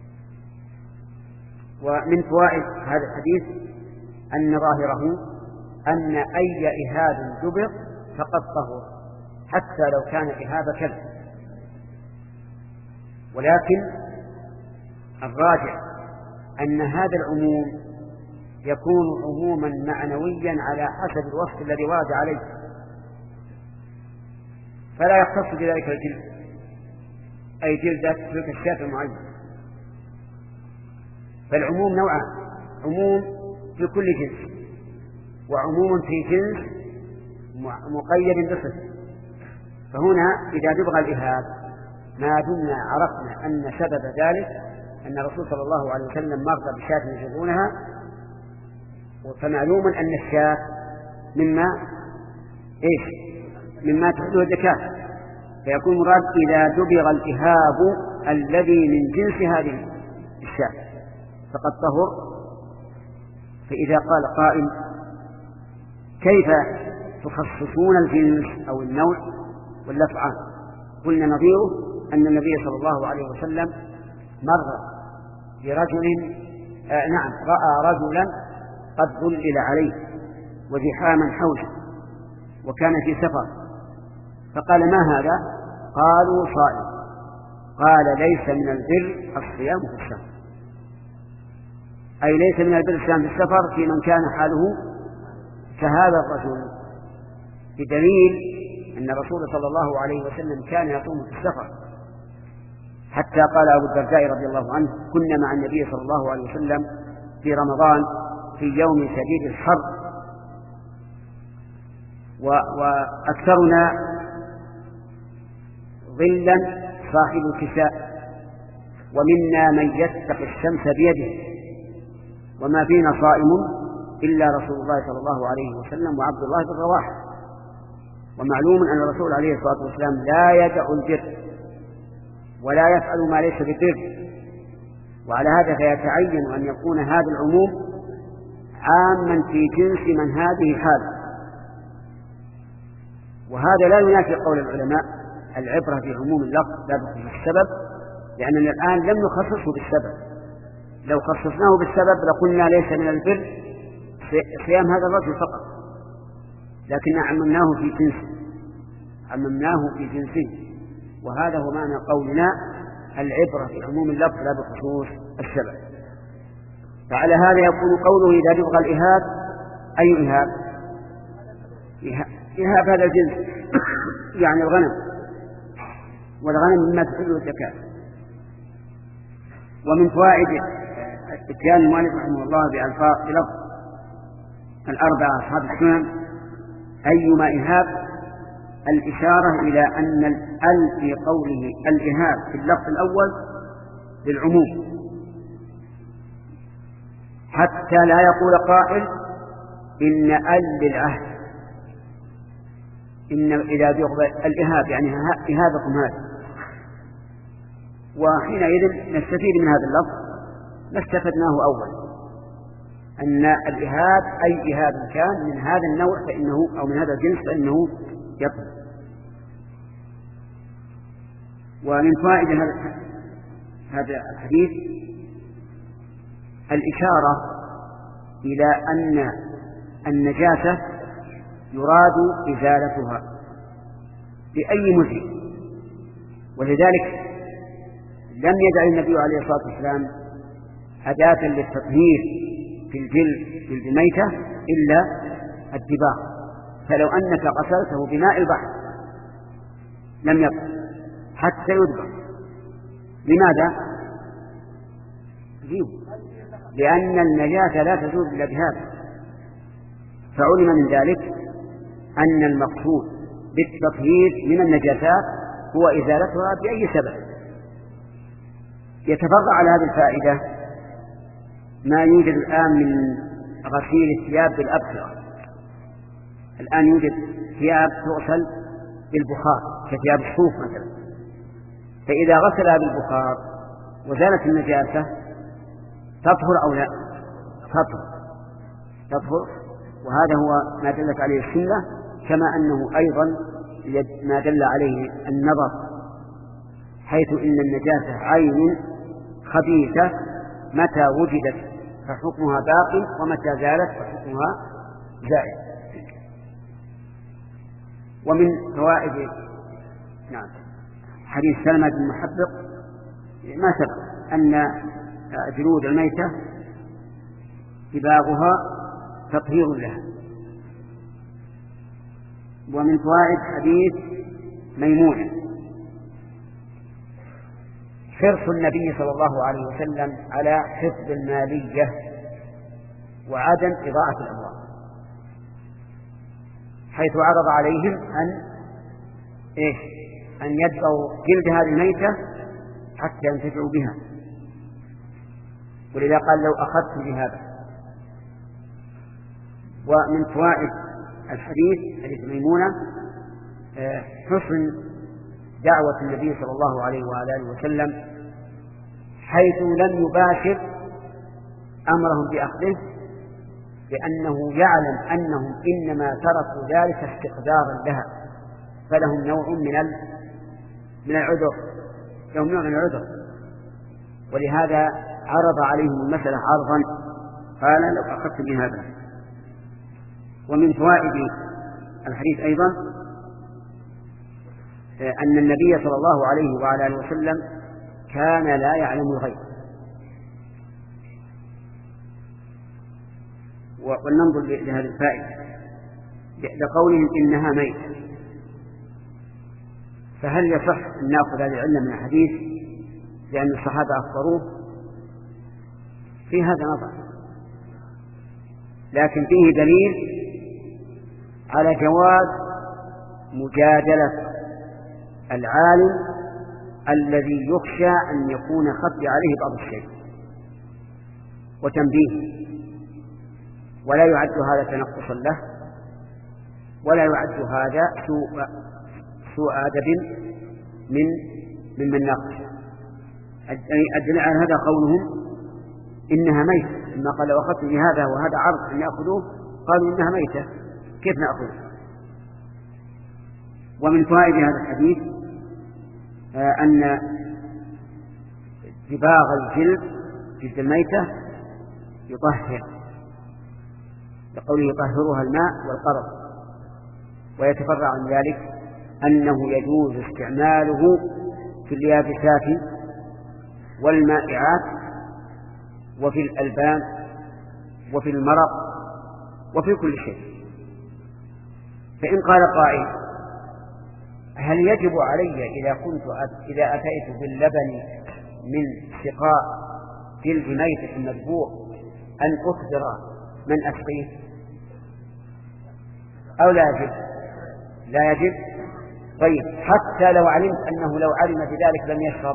ومن فوائد هذا الحديث أن ظاهره أن أي إهاب دبغ فقد طهر حتى لو كان إهاب كلب. ولكن الراجع أن هذا العموم يكون عموما معنويا على حسب الوصف الذي ورد عليه فلا يختص بذلك الجلد أي جلدة تلك الشاة المعينة. فالعموم نوعان عموم في كل جنس وعموم في جنس مقيد بصفة. فهنا إذا دبغ الإهاب ما دمنا عرفنا أن سبب ذلك أن الرسول صلى الله عليه وسلم مر بشاة يجرونها فمعلوم أن الشاة مما إيش مما تحله الزكاة، فيكون مراد إذا دبغ الإهاب الذي من جنس هذه الشاة فقد طهر. فإذا قال قائل كيف تخصصون الجنس أو النوع والأفعال؟ قلنا نظيره أن النبي صلى الله عليه وسلم مر برجل آه نعم رأى رجلا قد ظلل عليه وزحاما حوله وكان في سفر، فقال ما هذا؟ قالوا صائم. قال ليس من البر الصيام في السفر، أي ليس من البر الصيام في السفر في من كان حاله كهذا الرجل، بدليل أن الرسول صلى الله عليه وسلم كان يصوم في السفر، حتى قال أبو الدرداء رضي الله عنه كنا مع النبي صلى الله عليه وسلم في رمضان في يوم شديد الحر وأكثرنا ظلا صاحب الكساء ومنا من يتقي الشمس بيده وما فينا صائم إلا رسول الله صلى الله عليه وسلم وعبد الله بن رواحة. ومعلوم أن الرسول عليه الصلاة والسلام لا يدع البر ولا يفعل ما ليس ببر، وعلى هذا فيتعين أن يكون هذا العموم عاما في جنس من هذه حاله. وهذا لا ينافي قول العلماء العبرة بعموم اللفظ لا بخصوص السبب، لأننا الآن لم نخصصه بالسبب. لو خصصناه بالسبب لقلنا ليس من البر صيام هذا الرجل فقط، لكن عممناه في جنسه عممناه في جنسه وهذا هو معنى قولنا العبرة بعموم اللفظ لا بخصوص السبب. فعلى هذا يكون قوله إذا دبغ الإهاب أي إهاب؟ إهاب هذا الجنس يعني الغنم، والغنم مما تحله الزكاة. ومن فوائد اتيان المؤلف رحمه الله بألفاظ بلفظ الأربعة أصحاب السنن أيما إهاب الإشارة إلى أن الأل في قوله الإهاب في اللفظ الأول للعموم، حتى لا يقول قائل إن أل للعهد، إن إذا دبغ الإهاب يعني إهابكم هذا. وحينئذ نستفيد من هذا اللفظ ما استفدناه أولا، أن الإهاب أي إهاب كان من هذا النوع فإنه أو من هذا الجنس فإنه يطهر. ومن فائدة هذا الحديث الإشارة إلى أن النجاسة يراد إزالتها بأي مزيل، ولذلك لم يدع النبي عليه الصلاة والسلام أداة للتطهير في الجلد في الميتة إلا الدباغ، فلو أنك غسلته بماء البحر لم يطهر حتى يدبغ. لماذا؟ لأن النجاسة لا تزول إلا بهذا. فعلم من ذلك أن المقصود بالتطهير من النجاسات هو إزالتها بأي سبب. يتفرع على هذه الفائدة ما يوجد الآن من غسيل الثياب بالأبخرة. الآن يوجد ثياب تغسل بالبخار كثياب الصوف مثلا، فإذا غسلها بالبخار وزالت النجاسة تطهر أو لا؟ تطهر تطهر وهذا هو ما دلت عليه السنة، كما أنه أيضا ما دل عليه النظر، حيث إن النجاسة عين خبيثة متى وجدت فحكمها باق ومتى زالت فحكمها زائد. ومن فوائد نعم حديث سلمة بن محبق ما سبق أن جلود الميتة دباغها تطهير لها. ومن فوائد حديث ميمونة حرص النبي صلى الله عليه وسلم على حفظ المالية وعدم إضاعة الأموال، حيث عرض عليهم أن إيش أن يدفعوا جلد هذه الميتة حتى ينتفعوا بها، ولذا قال لو أخذت بهذا. ومن فوائد الحديث حديث ميمونة حسن دعوة النبي صلى الله عليه وآله وسلم، حيث لم يباشر أمرهم بأخذه، لأنه يعلم أنهم إنما تركوا ذلك استقدارا لها، فلهم نوع من من العذر، لهم نوع من العذر، ولهذا عرض عليهم المسألة عرضا، قال لو أخذت بهذا. ومن فوائد الحديث أيضا أن النبي صلى الله عليه وعلى آله وسلم كان لا يعلم الغيب. ولننظر لهذه الفائدة لقولهم إنها ميت، فهل يصح أن نأخذ هذه العلة من الحديث لأن الصحابة أخبروه؟ في هذا نظر، لكن فيه دليل على جواز مجادلة العالم الذي يخشى أن يكون خفي عليه بعض الشيء وتنبيه، ولا يعد هذا تنقصا له، ولا يعد هذا سوء سوء أدب من ممن ناقش. الدليل على هذا قولهم إنها ميتة، لما قال لو أخذت بهذا وهذا عرض أن يأخذوه قالوا إنها ميتة، كيف نأخذ؟ ومن فوائد هذا الحديث أن دباغ الجلد جلد الميتة يطهر، لقوله يطهرها الماء والقرض. ويتفرع عن ذلك أنه يجوز استعماله في اليابسات والمائعات وفي الألبان وفي المرق وفي كل شيء. فإن قال قائل هل يجب علي إذا كنت إذا أتيت باللبن من سقاء جلد ميتة مذبوح أن أخبر من أسقيه أو لا يجب؟ لا يجب. طيب حتى لو علمت أنه لو علم بذلك لم يشرب؟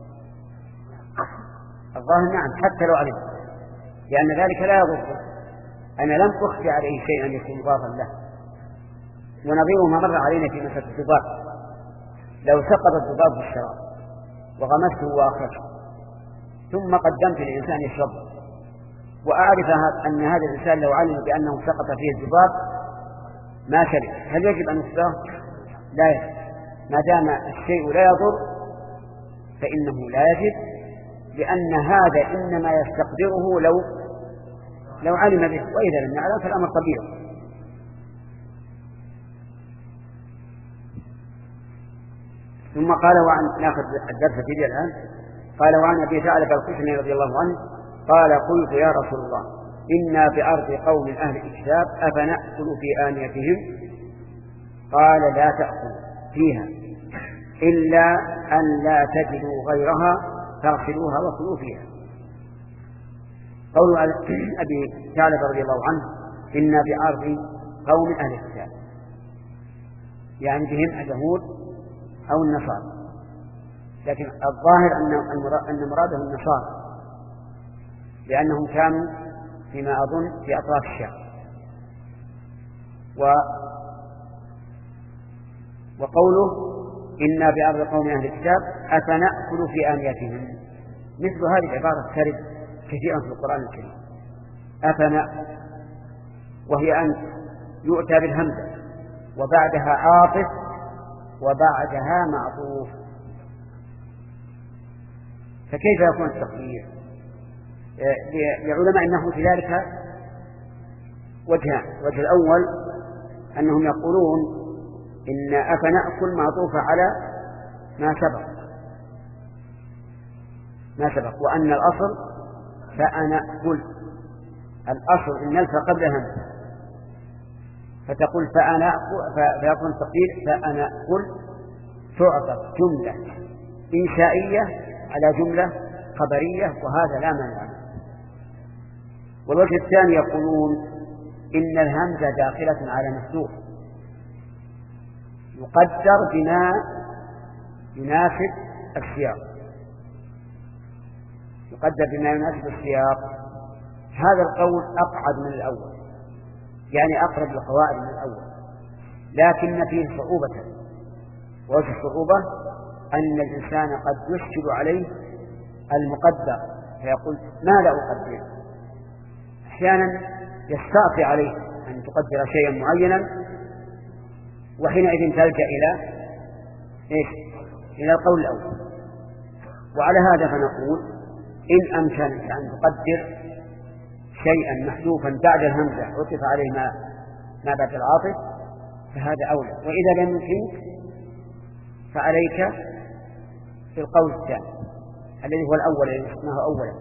الظاهر نعم، حتى لو علمت، لأن ذلك لا يضر، أنا لم أخفي عليه شيئا يكون مضافا له. ونظيره ما مر علينا في مسألة الذباب، لو سقط الذباب في الشراب وغمسته وأخرجه ثم قدمت الإنسان يشربه، وأعرف أن هذا الإنسان لو علم بأنه سقط فيه الذباب ما شرب، هل يجب أن يسقيه؟ لا يجب. ما دام الشيء لا يضر فإنه لا يجب، لأن هذا إنما يستقدره لو لو علم به، وإذا لم يعلم فالأمر طبيعي. ثم قال وعن ناخذ الدرس فيه الآن، قال وعن أبي ثعلب الخشني رضي الله عنه قال قلت يا رسول الله إنا بأرض قوم أهل الكتاب أفنأكل في آنيتهم؟ قال لا تأكلوا فيها إلا أن لا تجدوا غيرها فاغسلوها وكلوا فيها. قول أبي ثعلب رضي الله عنه إنا بأرض قوم أهل الكتاب، يعني بهم اليهود أو النصارى، لكن الظاهر أن مراده النصارى، لأنهم كانوا فيما أظن في أطراف الشام. و وقوله إنا بأرض قوم أهل الكتاب أفنأكل في آنيتهم، مثل هذه العبارة ترد كثيرا في القرآن الكريم، أفنأكل، وهي أن يؤتى بالهمزة وبعدها عاطف وبعدها معطوف، فكيف يكون التقدير؟ لعلماء النحو في ذلك وجهان. الوجه الأول أنهم يقولون إن أفنأكل معطوفة على ما سبق ما سبق وأن الأصل فأنأكل، الأصل إن الف قبل همزة، فتقول فأنأكل، فيكون التقدير فأنأكل تعطف جملة إنشائية على جملة خبرية، وهذا لا مانع له. والوجه الثاني يقولون إن الهمزة داخلة على مفتوح يقدر بما يناسب السياق، يقدر بما يناسب السياق. هذا القول أقعد من الأول، يعني أقرب للقواعد من الأول، لكن فيه صعوبة. وجه الصعوبة أن الإنسان قد يشكل عليه المقدر فيقول ماذا أقدر. أحيانا يستعصي عليه أن تقدر شيئا معينا، وحينئذ تلجأ إلى إيش؟ إلى القول الأول. وعلى هذا فنقول إن أمكنك أن تقدر شيئا محذوفا بعد الهمزة عطف عليه ما ما بعد العاطف فهذا أولى، وإذا لم يمكنك فعليك بالقول الثاني الذي هو الأول الذي اسمه أولا،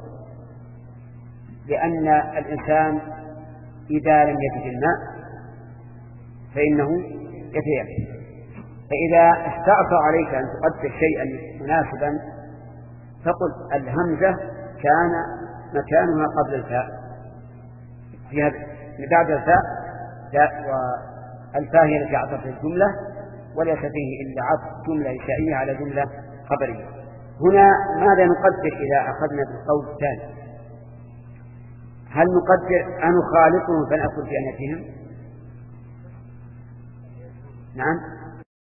لأن الإنسان إذا لم يجد الماء فإنه يتيمم، فإذا استعصى عليك أن تقدر شيئا مناسبا فقل الهمزة كان مكانها قبل الفاء في هذا بعد الفاء، والفاء هي التي عطفت الجملة وليس فيه إلا عطف جملة إنشائية على جملة خبرية. هنا ماذا نقدر إذا أخذنا بالقول الثاني؟ هل نقدر أن نخالطهم فنأكل في أنفهم؟ نعم